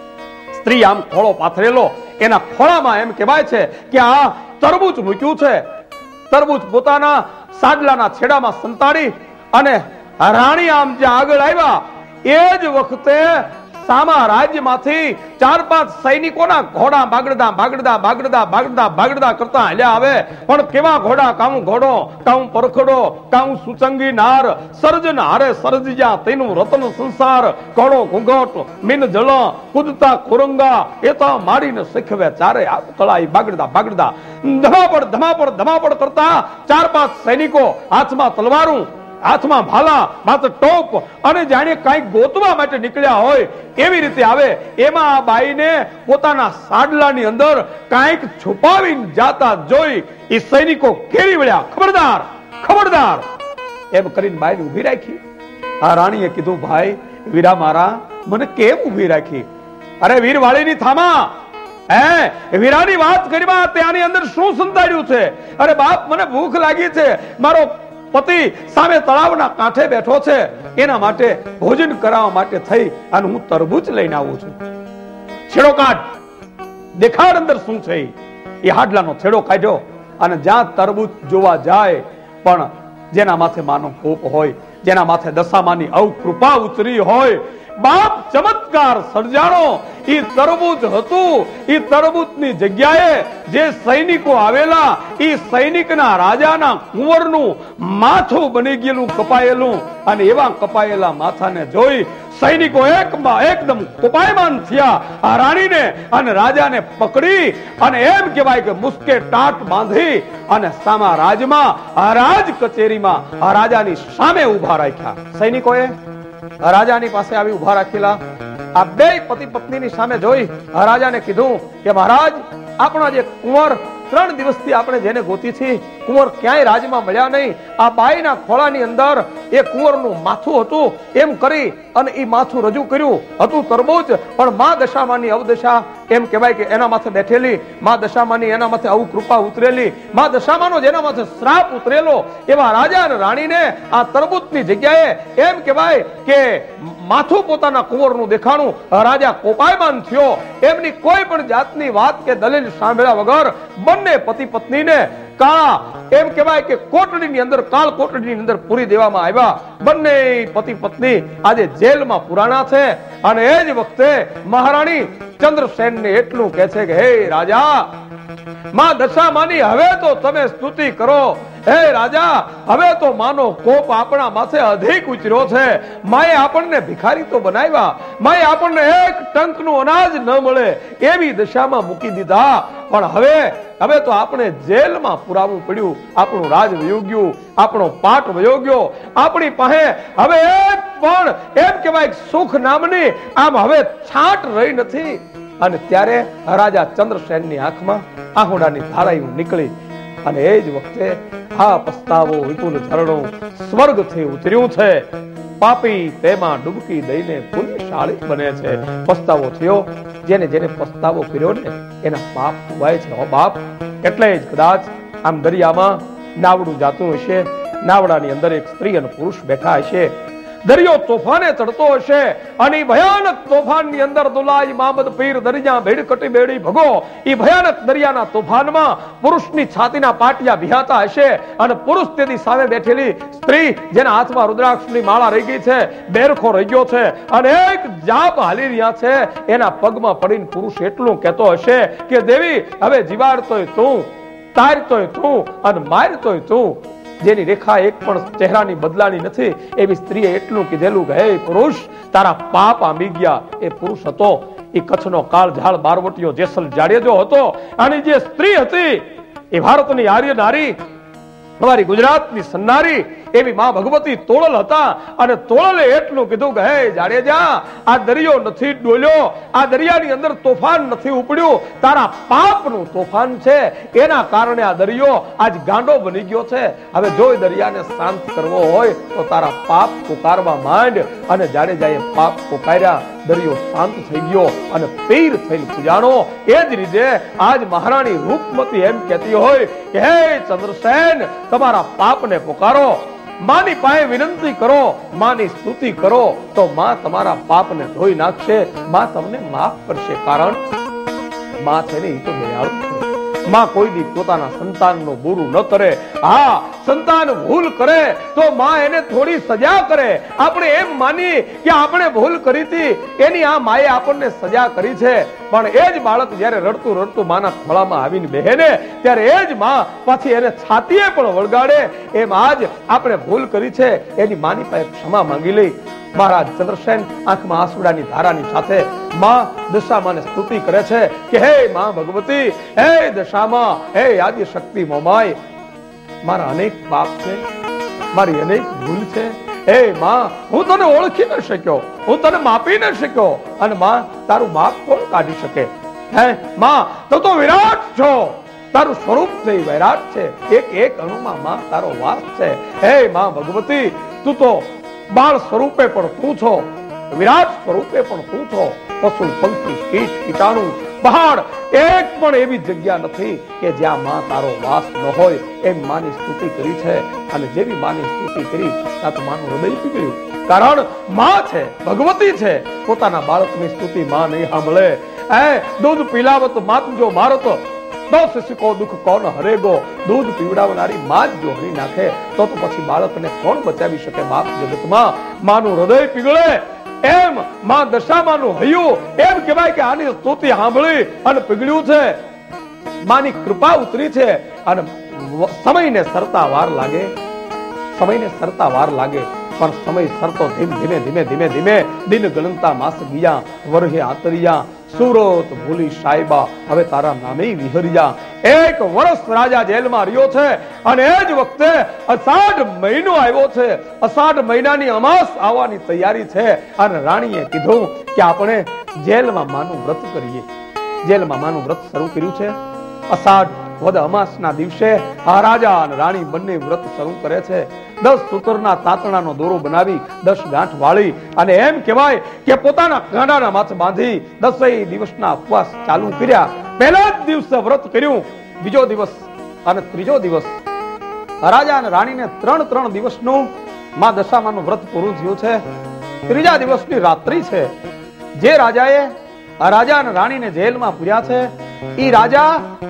સ્ત્રી આમ ખોળો પાથરેલો, એના ખોળામાં એમ કહેવાય છે કે આ તરબૂચ મૂક્યું છે. તરબૂચ પોતાના સાડલાના છેડામાં સંતાડી અને રાણી આમ જ્યાં આગળ આવ્યા એ જ વખતે સામા રાજ્યમાંથી ચાર પાંચ સૈનિકોના ઘોડા બાગડતા બાગડતા બાગડતા બાગડતા બાગડતા કરતા હાલ્યા આવે. પણ કેવા ઘોડા? કાઉ ઘોડો, કાઉ પરખડો, કાઉ સુચંગી નાર, સર્જન હારે સર્જ્યા તેનું રતન સંસાર, ઘોડો ઘૂંઘટ મીન જળ કૂદતા કુરંગા, એ તો મારીને શીખવે ચારે આ તળાઈ બાગડતા બાગડતા ધમાપડ ધમાપડ ધમાપડ કરતા ચાર પાંચ સૈનિકો, હાથમાં તલવારું, હાથમાં ભાલા, માત્ર ટોપ, અને જાણે કંઈક ગોતવા માટે નીકળ્યા હોય એવી રીતે આવે. એમાં આ બાઈને પોતાના સાડલાની અંદર કંઈક છુપાવીને જાતા જોઈ એ સૈનિકો કેરી વળ્યા. ખબરદાર, ખબરદાર એમ કરીને બાઈને ઊભી રાખી. આ રાણીએ કીધું, ભાઈ વીરા મારા, મને કેમ ઊભી રાખી? અરે વીર વાળીની થામા, હે વીરાની વાત કરીમાં ત્યાંની અંદર શું સંતાડ્યું છે? અરે બાપ, મને ભૂખ લાગી છે, મારો પતિ સામે તળાવના કાંઠે બેઠો છે, એના માટે ભોજન કરાવવા માટે થઈ અને હું તરબૂચ લઈને આવું છું. છેડો કાઢ, દેખાડ અંદર શું છે. એ હાડલાનો છેડો કાઢ્યો અને જ્યાં તરબૂચ જોવા જાય, પણ જેના માથે માનો કોપ હોય, જેના માથે દશામાની અવકૃપા ઉતરી હોય, બાપ ચમત્કાર સર્જાણો. ઈ તરબૂચ હતું. ઈ તરબૂચની જગ્યાએ જે સૈનિકો આવેલા, ઈ સૈનિકના રાજાના કુંવરનું માથું બની ગયેલું, કપાયેલું. અને એવા કપાયેલા માથાને જોઈ સૈનિકો એકમાં એકદમ કપાયમાન થયા. આ રાણીને અને રાજાને પકડી અને એમ કહેવાય કે મુસ્કે ટાટ બાંધી અને સામા રાજમાં, આ રાજ કચેરીમાં આ રાજાની સામે ઉભા રાખ્યા. સૈનિકોએ રાજાની પાસે આવી ઉભા રાખેલા. આ બે પતિ પત્નીની સામે જોઈ રાજાને કીધું કે મહારાજ, આપણા જે કુંવર ત્રણ દિવસથી આપણે જેને ગોતી છે, કુંવર ક્યાંય રાજમાં મળ્યા નહીં. આ બાઈના ખોળાની અંદર એ કુંવરનું માથું હતું. એમ કરી અને એ માથું રજૂ કર્યું. હતું તરબૂચ, પણ મા દશામાની અવદશા, એમ કહેવાય કે એના માથે બેઠેલી મા દશામાની, એના માથે આવું કૃપા ઉતરેલી મા દશામાનો જેના માથે શ્રાપ ઉતરેલો, એવા રાજા અને રાણીને આ તરબૂચની જગ્યાએ એમ કહેવાય કે માથું પોતાના કુંવરનું દેખાણું. રાજા કોપાયમાન થયો. એમની કોઈ પણ જાતની વાત કે દલીલ સાંભળ્યા વગર બંને પતિ પત્નીને કાળા એમ કહેવાય કે કોટડીની અંદર, કાળ કોટડીની અંદર પૂરી દેવામાં આવ્યા. બંને પતિ પત્ની આજે જેલમાં પુરાણા છે. અને એ જ વખતે મહારાણી ચંદ્રસેનને એટલું કહે છે કે હે રાજા, માં દશામાની હવે તો તમે સ્તુતિ કરો. હે રાજા, હવે તો માનો કોપ આપણા માથે અધિક ઉતર્યો છે. માએ આપણને ભિખારી તો બનાવ્યા, માએ આપણને એક ટંકનું અનાજ ન મળે એવી દશામાં મૂકી દીધા. પણ હવે હવે તો આપણે જેલમાં પુરાવું પડ્યું. આપણું રાજ વયો ગયું, આપણો પાટ વયો ગયો. આપણી પાસે હવે એક પણ એમ કહેવાય સુખ નામની આમ હવે છાંટ રહી નથી. અને ત્યારે રાજા ચંદ્રસેનની આંખમાં આહુડાની ધારાયું નીકળી. અને એ જ વખતે આ પસ્તાવો વિપુલ ઝરણું સ્વર્ગથી ઉતર્યું છે. પાપી તેમાં ડૂબકી દઈને પુણ્યશાળી બને છે. પસ્તાવો થયો. જેને જેને પસ્તાવો કર્યો ને એના પાપ ધોવાય છે. ઓ બાપ, એટલે જ કદાચ આમ દરિયામાં નાવડું જાતું હશે, નાવડાની અંદર એક સ્ત્રી અને પુરુષ બેઠા હશે, દરિયો તોફાને ચડતો હશે, અને ભયાનક તોફાનની અંદર દુલાઈ મામદ પીર દરિયા ભેડ કટી બેડી ભગો, એ ભયાનક દરિયાના તોફાનમાં પુરુષની છાતીના પાટિયા ભિયાતા હશે. અને પુરુષ તેની સામે બેઠેલી સ્ત્રી, જેના હાથમાં રુદ્રાક્ષની માળા રહી ગઈ છે, બેરખો રહી ગયો છે, અને એક જાપ હાલી રહ્યા છે, એના પગમાં પડીને પુરુષ એટલું કહેતો હશે કે દેવી, હવે જીવાડતોય તું, તારતોય તું, અને મારતોય તું. જેની રેખા એક પણ ચહેરાની બદલાની નથી એવી સ્ત્રીએ એટલું કીધેલું કે હે પુરુષ, તારા પાપ આંબી ગયા. એ પુરુષ હતો એ કચ્છનો કાળ ઝાડ બારવટીયો જેસલ જાડેજો હતો. અને જે સ્ત્રી હતી એ ભારતની આર્ય નારી, અમારી ગુજરાતની સન્નારી એવી માં ભગવતી તોળલ હતા. અને તોળલે એટલું કીધું કે હે જાડેજા, આ દરિયો નથી ડોલ્યો, આ દરિયાની અંદર તોફાન નથી ઉપડ્યું, તારા પાપનું તોફાન છે. એના કારણે આ દરિયો આજ ગાંડો બની ગયો છે. હવે જો દરિયાને શાંત કરવો હોય તો તારા પાપ પુકારવા માંડ. અને જાડેજાએ પાપ પુકાર્યા, દરિયો શાંત થઈ ગયો અને પીર થઈને પૂજાણો. એ જ રીતે આજ મહારાણી રૂપમતી એમ કહેતી હોય કે હે ચંદ્રસેન, તમારા પાપને પુકારો, માની પાસે વિનંતી કરો, માની સ્તુતિ કરો, તો માં તમારા પાપને ધોઈ નાખશે, માં તમને માફ કરશે. કારણ માં છે ને એ તો દયાળુ છે. માં કોઈ દી પોતાના સંતાનનું બુરું ન કરે. હા, સંતાન ભૂલ કરે તો માં એને થોડી સજા કરે. આપણે એમ માની કે આપણે ભૂલ કરી હતી, એની આ માએ આપણને સજા કરી છે. પણ એ જ બાળક જ્યારે રડતું રડતું માના ખોળામાં આવીને બેહે ને, ત્યારે એ જ માં પાછી એને છાતીએ પણ વળગાડે. એમ આજ આપણે ભૂલ કરી છે, એની માની પાસે ક્ષમા માંગી લઈ. મહારાજ ચંદ્રસેન આંખમાં આંસુડાની ધારાની સાથે માં દશામાને સ્તુતિ કરે છે કે હે માં ભગવતી, હે દશામાં, હે આદિ શક્તિ મોમાય, મારા અનેક પાપ છે, મારી અનેક ભૂલ છે. હે માં, હું તને ઓળખી ન શક્યો, હું તને માપી ન શક્યો, અને માં તારું માપ કોણ કાઢી શકે? હે માં, તું તો વિરાટ છો, તારું સ્વરૂપ છે વિરાટ છે, એક એક અણુમાં માં તારો વાસ છે. હે માં ભગવતી, તું તો બાળ સ્વરૂપે પણ તું છો, વિરાટ સ્વરૂપે પણ તું છો. પશુ પંખી કીટ કીટાણુ પહાડ એક પણ એવી જગ્યા નથી કે જ્યાં માં તારો વાસ ન હોય. એમ માની સ્તુતિ કરી છે. અને જેવી માની સ્તુતિ કરી ત્યાં તો માનું હૃદય પીગળ્યું. કારણ માં છે, ભગવતી છે, પોતાના બાળકની સ્તુતિ માં નહીં સાંભળે. એ દૂધ પીલાવત માત જો મારો તો દસ શિકો દુઃખ કોણ હરેગો. દૂધ પીવડાવનારી માં જ જો હરી નાખે તો તો પછી બાળકને કોણ બચાવી શકે? બાપ જગતમાં માનું હૃદય પીગળે. એમ માં દશામાનું હૈયું એમ કહેવાય કે આની સ્તુતિ સાંભળી અને પીગળ્યું છે. માની કૃપા ઉતરી છે. અને સમયને સરતા વાર લાગે, સમયને સરતા વાર લાગે, પણ સમય સરતો ધીમે ધીમે ધીમે ધીમે ધીમે દિન ગણતા માસ ગયા, વરહે આતરિયા, સુરત ભૂલી સાહેબા, હવે તારા નામે વિહરિયા. એક વર્ષ રાજા જેલમાં રહ્યો છે. અને એ જ વખતે અષાઢ મહિનો આવ્યો છે. અષાઢ મહિનાની અમાસ આવવાની તૈયારી છે. અને રાણીએ કીધું કે આપણે જેલમાં માનું વ્રત કરીએ. જેલમાં માનું વ્રત શરૂ કર્યું છે. અષાઢ વદ અમાસના દિવસે આ રાજા અને રાણી બંને વ્રત શરૂ કરે છે. દસ સૂતરના તાતણાનો દોરો બનાવી દસ ગાંઠ વાળી અને એમ કહેવાય કે પોતાના ગાંડાના માથે બાંધી દસેય દિવસના ઉપવાસ ચાલુ કર્યા. પહેલા જ દિવસે વ્રત કર્યું, બીજો દિવસ અને ત્રીજો દિવસ. રાજા અને રાણીને ત્રણ ત્રણ દિવસનું માં દશામાનું વ્રત પૂરું થયું છે. ત્રીજા દિવસની રાત્રિ છે. જે રાજાએ રાજા અને રાણીને જેલમાં પૂર્યા છે, એ રાજા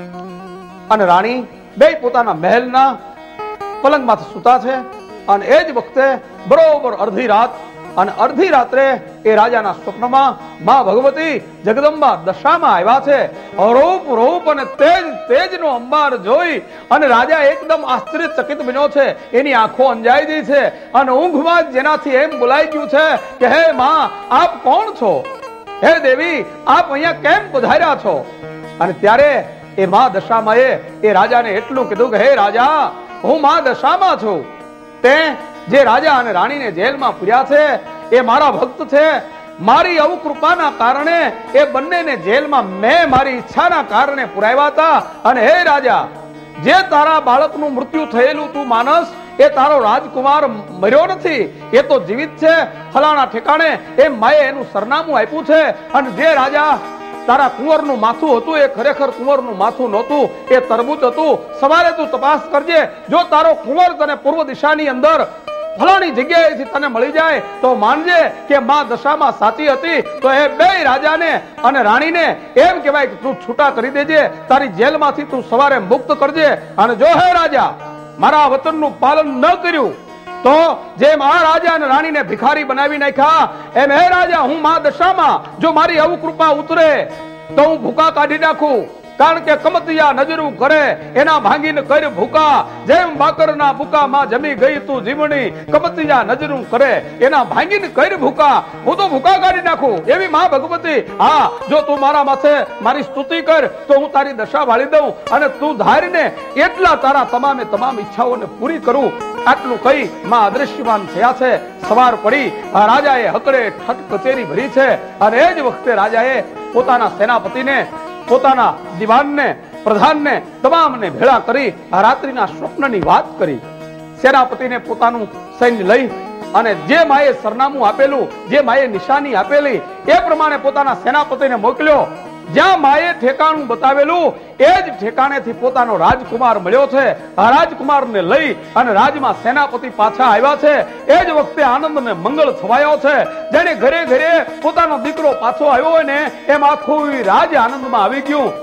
અને રાણી બે પોતાના મહેલના પલંગમાંથી સૂતા છે. અને એ જ વખતે બરોબર અડધી રાત, અને અડધી રાત્રે એ રાજાના સ્વપ્નમાં માં ભગવતી જગદંબા દશામાં આવ્યા છે. રૂપ રૂપ અને તેજ તેજનો અંબાર જોઈ અને રાજા એકદમ આશ્ચર્યચકિત બન્યો છે. એની આંખો અંજાઈ ગઈ છે. અને ઊંઘમાં જેનાથી એમ બોલાઈ ગયું છે કે હે માં, આપ કોણ છો? હે દેવી, આપ અહીંયા કેમ પધાર્યા છો? અને ત્યારે એ માં દશામાએ એ રાજાને એટલું કીધું કે હે રાજા, હું માં દશામાં છું. તે જે રાજા અને રાણીને જેલમાં પૂર્યા છે એ મારા ભક્ત છે. મારી અવકૃપાના કારણે એ બંનેને જેલમાં મેં મારી ઈચ્છાના કારણે પુરાવ્યા હતા. અને હે રાજા, જે તારા બાળકનું મૃત્યુ થયેલું તું માનસ, એ તારો રાજકુમાર મર્યો નથી, એ તો જીવિત છે. ફલાણા ઠેકાણે એ માએ એનું સરનામું આપ્યું છે. અને જે રાજા તારા કુંવરનું માથું હતું એ ખરેખર કુંવરનું માથું નહોતું, એ તરબૂચ હતું. સવારે તું તપાસ કરજે, જો તારો કુંવર તને પૂર્વ દિશાની અંદર ફલાણી જગ્યાએથી તને મળી જાય તો માનજે કે માં દશામાં સાચી હતી. તો એ બે રાજાને અને રાણીને એમ કહેવાય કે તું છૂટા કરી દેજે, તારી જેલમાંથી તું સવારે મુક્ત કરજે. અને જો હે રાજા, મારા વચનનું પાલન ન કર્યું તો જેમ આ રાજા અને રાણીને ભિખારી બનાવી નાખ્યા, એમ હે રાજા, હું માં દશામાં જો મારી અવકૃપા ઉતરે તો હું ભૂકા કાઢી નાખું. કારણ કે કમતિયા નજરું કરે એના ભાંગીને કર ભૂકા, જેમ બાકરના ભૂકા માં જમી ગઈ તું જીવણી, કમતિયા નજરું કરે એના ભાંગીને કર ભૂકા, હું તો ભૂકા કાઢી નાખું એવી માં ભગવતી. હા, જો તું મારા માથે મારી સ્તુતિ કર તો હું તારી દશા વાળી દઉં અને તું ધારીને એટલા તારા તમામે તમામ ઈચ્છાઓને પૂરી કરું. આટલું કહી માં અદ્રશ્યમાન થયા છે. સવાર પડી રાજાએ હકડે ઠટ કચેરી ભરી છે. અને એ જ વખતે રાજાએ પોતાના સેનાપતિને, પોતાના દિવાનને, પ્રધાનને તમામને ભેળા કરી આ રાત્રિના સ્વપ્નની વાત કરી. સેનાપતિને પોતાનું સૈન્ય લઈ અને જે માએ સરનામું આપેલું, જે માએ નિશાની આપેલી એ પ્રમાણે પોતાના સેનાપતિને મોકલ્યો. જ્યાં માએ ઠેકાણું બતાવેલું એ જ ઠેકાણેથી પોતાનો રાજકુમાર મળ્યો છે. આ રાજકુમારને લઈ અને રાજમાં સેનાપતિ પાછા આવ્યા છે. એ જ વખતે આનંદ ને મંગળ છવાયો છે. જેને ઘરે ઘરે પોતાનો દીકરો પાછો આવ્યો હોય ને એમ આખું રાજ આનંદમાં આવી ગયું.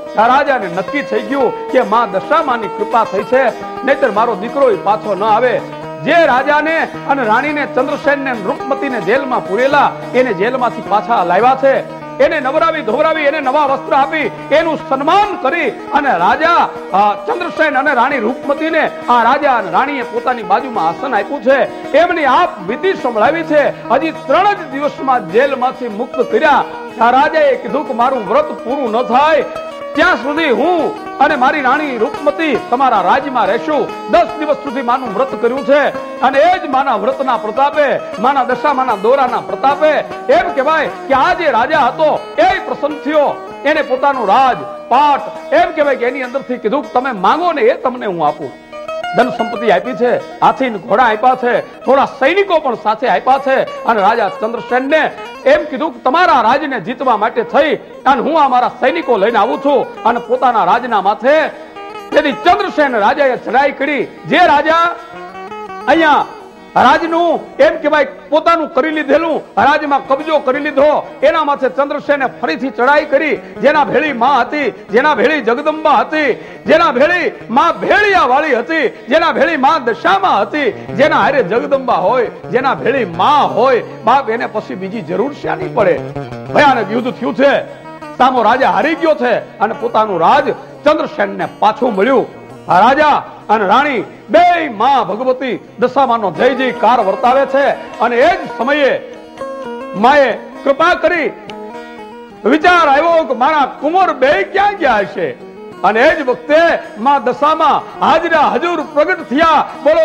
આ રાજાને નક્કી થઈ ગયું કે માં દશામાની કૃપા થઈ છે, નહીતર મારો દીકરો પાછો ન આવે. જે રાજાને અને રાણીને ચંદ્રસેનને રૂપમતીને જેલમાં પૂરેલા એને જેલમાંથી પાછા લાવ્યા છે. એને નવરાવી ધોવરાવી એને નવા વસ્ત્ર આપી એનું સન્માન કરી અને રાજા ચંદ્રસેન અને રાણી રૂપમતીને આ રાજા અને રાણીએ પોતાની બાજુમાં આસન આપ્યું છે. એમની આપ વિધિ સંભળાવી છે. હજી ત્રણ જ દિવસમાં જેલમાંથી મુક્ત કર્યા. આ રાજાએ કીધું કે મારું વ્રત પૂરું ન થાય ત્યાં સુધી હું અને મારી રાણી રૂપમતી તમારા રાજ્યમાં રહેશું. દસ દિવસ સુધી માનું વ્રત કર્યું છે અને એ જ માના વ્રતના પ્રતાપે, માના દશામાના દોરાના પ્રતાપે એમ કહેવાય કે આ જે રાજા હતો એ પ્રસન્ન થયો. એને પોતાનું રાજ પાટ એમ કહેવાય કે એની અંદરથી કીધું તમે માંગો ને એ તમને હું આપું. ધન સંપત્તિ આપી છે, હાથી ઘોડા આપ્યા છે, થોડા સૈનિકો પણ સાથે આપ્યા છે અને રાજા ચંદ્રસેનને એમ કીધું કે તમારા રાજને જીતવા માટે થઈ અને હું આ મારા સૈનિકો લઈને આવું છું અને પોતાના રાજના માથે તેથી ચંદ્રસેન રાજાએ ચડાઈ કરી. જે રાજા અહીંયા રાજનું એમ કહેવાય પોતાનું કરી લીધેલું રાજમાં કબજો કરી લીધો એના માથે ચંદ્રસેને ફરીથી ચડાઈ કરી. જેના ભેળી માં હતી, જેના ભેળી જગદંબા હતી, જેના ભેળી માં ભેળિયા વાળી હતી, જેના ભેળી માં દશામાં હતી, જેના હારે જગદંબા હોય, જેના ભેળી માં હોય, બાપ એને પછી બીજી જરૂર શાની પડે. ભયાનક યુદ્ધ થયું છે. સામો રાજા હારી ગયો છે અને પોતાનું રાજ ચંદ્રસેનને પાછું મળ્યું. આ રાજા અને રાણી બે માં ભગવતી દશામાનો જય જયકાર વર્તાવે છે અને એ જ સમયે માએ કૃપા કરી વિચાર આવ્યો કે મારા કુંવર બે ક્યાં ગયા હશે અને એ જ વખતે માં દશામાં હાજરા હજુર પ્રગટ થયા. બોલો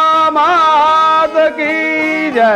દશામાત કી જય.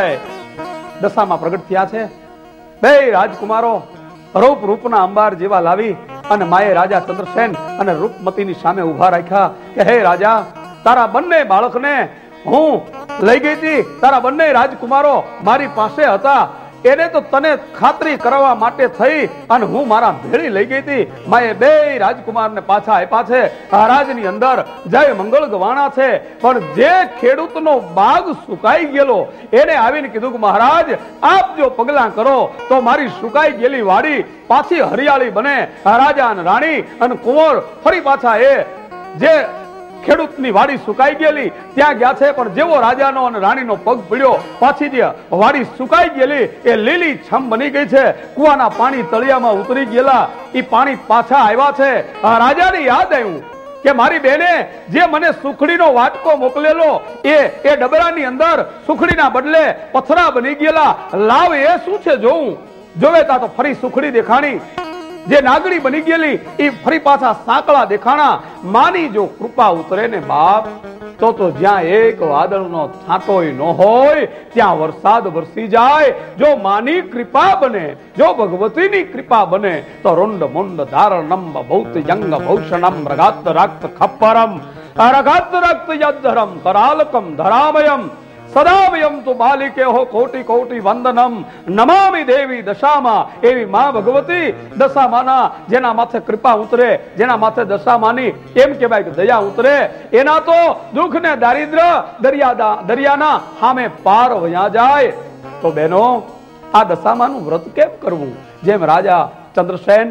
દશામાં પ્રગટ થયા છે. બે રાજકુમારો રૂપ રૂપના અંબાર જેવા લાવી અને માએ રાજા ચંદ્રસેન અને રૂપમતીની સામે ઉભા રાખ્યા કે હે રાજા, તારા બંને બાળકને હું લઈ ગઈ હતી. તારા બંને રાજકુમારો મારી પાસે હતા. એને તો તને ખાતરી કરવા માટે થઈ અને હું મારા ભેળી લઈ ગઈ હતી. માએ બે રાજકુમારને પાછા આપ્યા છે. આ રાજની અંદર જય મંગળ ગવાણા છે. પણ જે ખેડૂતનો બાગ સુકાઈ ગયેલો એને આવીને કીધું કે મહારાજ આપ જો પગલા કરો તો મારી સુકાઈ ગયેલી વાડી પાછી હરિયાળી બને. આ રાજા અને રાણી અને કુંવર ફરી પાછા એ જે ખેડૂતની વાડી સુકાઈ ગયેલી ત્યાં ગયા છે. પણ જેવો રાજાનો અને રાણીનો પગ પડ્યો પાછી જે વાડી સુકાઈ ગયેલી એ લીલી છમ બની ગઈ છે. કુવાના પાણી તળિયામાં ઉતરી ગયેલા એ પાણી પાછા આવ્યા છે. આ રાજાને યાદ આવ્યું કે મારી બેને જે મને સુખડીનો વાટકો મોકલેલો એ એ ડબરાની અંદર સુખડીના બદલે પથરા બની ગયેલા. લાવ એ શું છે જોઉં. જોવે તા તો ફરી સુખડી દેખાણી. જે નાગડી બની ગયેલી એ ફરી પાછા સાંકળા દેખાણા. માની જો કૃપા ઉતરે ને બાપ તો તો જ્યાં એક વાદળનો છાંટોય ન હોય ત્યાં વરસાદ વરસી જાય. જો માની કૃપા બને, જો ભગવતીની કૃપા બને તો રુંડ મુંડ ધારણમ ભૌત જંગ ભૌષણમ રગાત રક્ત ખપ્પરમ રગાત રક્ત યદ્ધરમ કરાલકમ ધરામયમ સદાવયમ તો બાલિકે હો કોટી કોટી વંદનમ નમામિ દેવી દશામાં. એવી માં ભગવતી દશામાના જેના માથે કૃપા ઉતરે, જેના માથે દશામાની એમ કહેવાય કે દયા ઉતરે, એના તો દુઃખ ને દારિદ્ર દરિયા દરિયાના સામે પાર વયા જાય. તો બહેનો આ દશામાનું વ્રત કેમ કરવું? જેમ રાજા ચંદ્રસેન,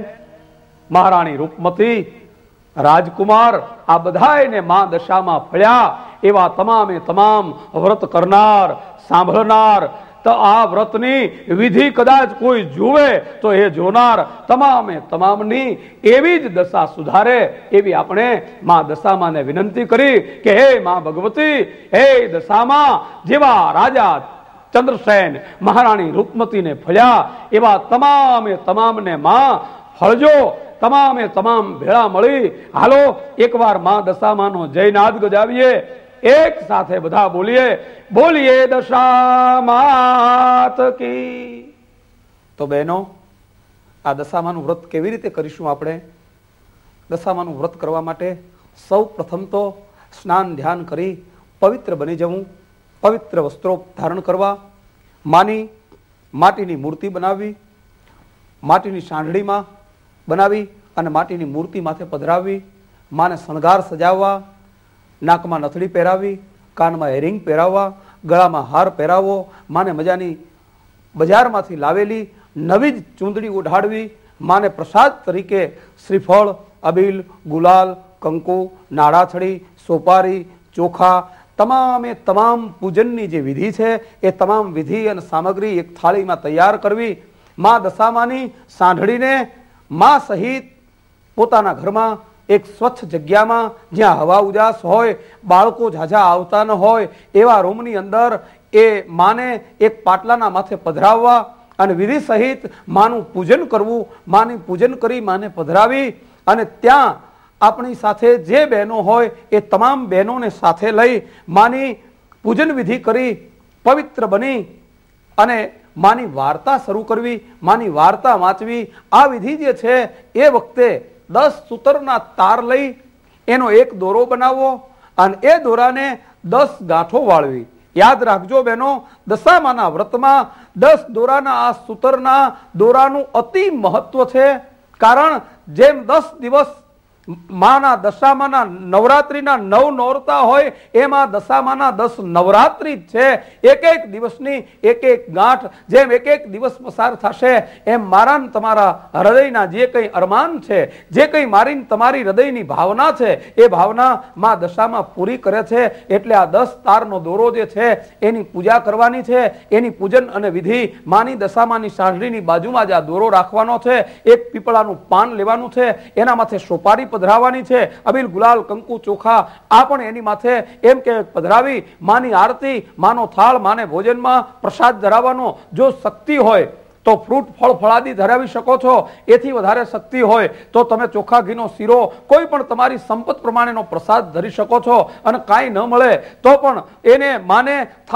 મહારાણી રૂપમતી, રાજકુમાર આ બધાને માં દશામાં ફળ્યા એવા તમામે તમામ વ્રત કરનાર, સાંભળનાર, તો આ વ્રતની વિધિ કદાચ કોઈ જુએ તો એ જોનાર તમામે તમામની એવી જ દશા સુધારે એવી આપણે માં દશામાને વિનંતી કરી કે હે માં ભગવતી, હે દશામાં જેવા રાજા ચંદ્રસેન મહારાણી રૂપમતીને ફળ્યા એવા તમામે તમામને માં ફળજો. તમામે તમામ ભેળા મળી હાલો એકવાર માં દશામાનો જયનાદ ગજાવીએ. એક સાથે બધા બોલીએ, બોલીએ દશામાત કી. તો બહેનો આ દશામાનું વ્રત કેવી રીતે કરીશું આપણે? દશામાનું વ્રત કરવા માટે સૌ પ્રથમ તો સ્નાન ધ્યાન કરી પવિત્ર બની જવું, પવિત્ર વસ્ત્રો ધારણ કરવા, માની માટીની મૂર્તિ બનાવવી, માટીની સાંઢળીમાં બનાવી અને માટીની મૂર્તિ માથે પધરાવવી, માને શણગાર સજાવવા, નાકમાં નથડી પહેરાવી, કાનમાં હેરિંગ પહેરાવવા, ગળામાં હાર પહેરાવવો, માને મજાની બજારમાંથી લાવેલી નવી જ ચૂંદડી ઓઢાડવી, માને પ્રસાદ તરીકે શ્રીફળ, અબીલ, ગુલાલ, કંકુ, નાળાછડી, સોપારી, ચોખા, તમામે તમામ પૂજનની જે વિધિ છે એ તમામ વિધિ અને સામગ્રી એક થાળીમાં તૈયાર કરવી. મા દશામાની સાંઢળીને મા સહિત પોતાના ઘરમાં એક સ્વચ્છ જગ્યામાં જ્યાં હવા ઉજાસ હોય, બાળકો ઝાઝા આવતા ન હોય એવા રૂમની અંદર એ માને એક પાટલાના માથે પધરાવવા અને વિધિ સહિત માનું પૂજન કરવું. માની પૂજન કરી માને પધરાવી અને ત્યાં આપણી સાથે જે બહેનો હોય એ તમામ બહેનોને સાથે લઈ માની પૂજન વિધિ કરી પવિત્ર બની અને માની વાર્તા શરૂ કરવી, માની વાર્તા વાંચવી. આ વિધિ જે છે એ વખતે દસ સૂતરના તાર લઈ એનો એક દોરો બનાવવો અને એ દોરાને દસ ગાંઠો વાળવી. યાદ રાખજો બહેનો, દશામાના વ્રતમાં દસ દોરાના આ સૂતરના દોરાનું અતિ મહત્વ છે. કારણ જેમ દસ દિવસ માના દશામાના નવરાત્રીના નવ નોરતા હોય એમાં દશામાના દસ નવરાત્રી છે. એક એક દિવસની એક એક ગાંઠ જેમ એક એક દિવસ પસાર થશે એમ મારા તમારા હૃદયના જે કંઈ અરમાન છે, જે કંઈ મારી તમારી હૃદયની ભાવના છે એ ભાવના મા દશામાં પૂરી કરે છે. એટલે આ દસ તારનો દોરો જે છે એની પૂજા કરવાની છે. એની પૂજન અને વિધિ માની દશામાની સાંઢળીની બાજુમાં જ આ દોરો રાખવાનો છે. એક પીપળાનું પાન લેવાનું છે, એના માથે સોપારી પધરાવવાની છે, અબીલ, ગુલાલ, કંકુ, ચોખા આ પણ એની માથે એમ કે પધરાવી માની આરતી, માનો થાળ, માને ભોજનમાં પ્રસાદ ધરાવવાનો. જો શક્તિ હોય તો ફ્રૂટ, ફળ, ફળાદી ધરાવી શકો છો. એથી વધારે શક્તિ હોય તો તમે ચોખા ઘીનો શીરો, કોઈ પણ તમારી સંપત પ્રમાણેનો પ્રસાદ ધરી શકો છો. અને કાંઈ ન મળે તો પણ એને માને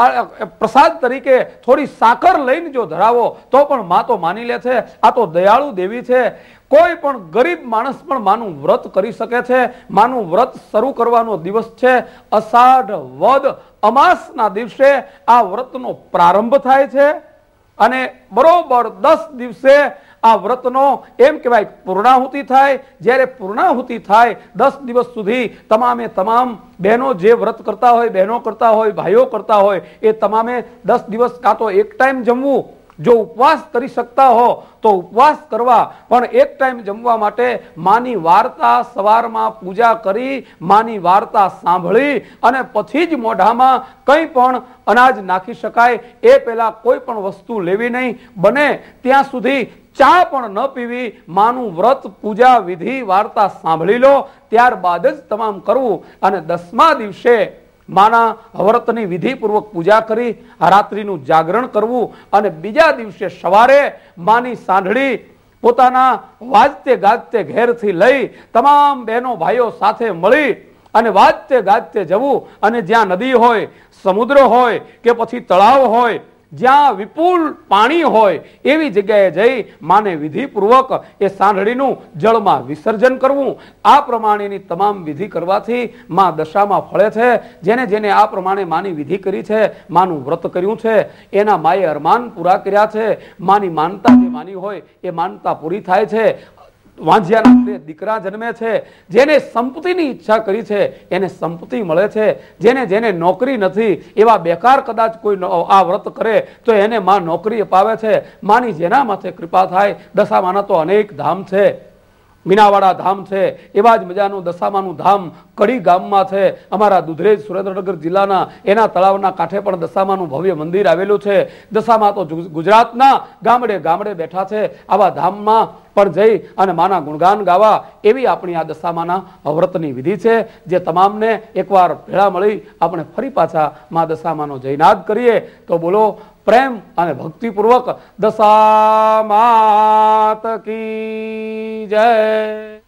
પ્રસાદ તરીકે થોડી સાકર લઈને જો ધરાવો તો પણ મા તો માની લે છે. આ તો દયાળુ દેવી છે. કોઈ પણ ગરીબ માણસ પણ માનું વ્રત કરી શકે છે. માનું વ્રત શરૂ કરવાનો દિવસ છે અષાઢ વદ અમાસના દિવસે આ વ્રતનો પ્રારંભ થાય છે અને બરોબર દસ દિવસે આ વ્રતનો એમ કહેવાય પૂર્ણાહુતિ થાય. જ્યારે પૂર્ણાહુતિ થાય દસ દિવસ સુધી તમામે તમામ બહેનો જે વ્રત કરતા હોય, બહેનો કરતા હોય, ભાઈઓ કરતા હોય એ તમામે દસ દિવસ કાં તો એક ટાઈમ જમવું, જો ઉપવાસ કરી શકતા હો તો ઉપવાસ કરવા, પણ એક ટાઈમ જમવા માટે માની વાર્તા સવારમાં પૂજા કરી, માની વાર્તા સાંભળી અને પછી જ મોઢામાં કંઈ પણ અનાજ નાખી શકાય. એ પહેલા કોઈ પણ વસ્તુ લેવી નહીં. બને ત્યાં સુધી ચા પણ ન પીવી. માનું વ્રત, પૂજા, વિધિ, વાર્તા સાંભળી લો, ત્યારબાદ જ તમામ કરવું. અને દસમા દિવસે માના વ્રતની વિધિપૂર્વક પૂજા કરી રાત્રિનું જાગરણ કરવું અને બીજા દિવસે સવારે માની સાંઢળી પોતાના વાજતે ગાજતે ઘેરથી લઈ તમામ બહેનો ભાઈઓ સાથે મળી અને વાજતે ગાજતે જવું અને જ્યાં નદી હોય, સમુદ્ર હોય કે પછી તળાવ હોય, જ્યાં વિપુલ પાણી હોય એવી જગ્યાએ જઈ માને વિધિપૂર્વક એ સાંઢળીનું જળમાં વિસર્જન કરવું. આ પ્રમાણેની તમામ વિધિ કરવાથી મા દશામાં ફળે છે. જેને જેને આ પ્રમાણે માની વિધિ કરી છે, માનું વ્રત કર્યું છે, એના માએ અરમાન પૂરા કર્યા છે. માની માનતા જે માની હોય એ માનતા પૂરી થાય છે. વાંઝિયાના દીકરા જન્મે છે. જેને સંપત્તિની ઈચ્છા કરી છે એને સંપત્તિ મળે છે. જેને જેને નોકરી નથી એવા બેકાર કદાચ કોઈ આ વ્રત કરે તો એને માં નોકરી અપાવે છે. માની જેના માથે કૃપા થાય. દશામાના તો અનેક ધામ છે. મીનાવાડા ધામ છે, એવા જ મજાનું દશામાનું ધામ કડી ગામમાં છે. અમારા દુધરેજ સુરેન્દ્રનગર જિલ્લાના એના તળાવના કાંઠે પણ દશામાનું ભવ્ય મંદિર આવેલું છે. દશામા તો ગુજરાતના ગામડે ગામડે બેઠા છે. આવા ધામમાં પણ જઈ અને માના ગુણગાન ગાવા એવી આપણી આ દશામાના વ્રતની વિધિ છે. જે તમામને એકવાર ભેળા મળી આપણે ફરી પાછા મા દશામાનો જયનાદ કરીએ તો બોલો પ્રેમ અને ભક્તિપૂર્વક દશા માત કી જય.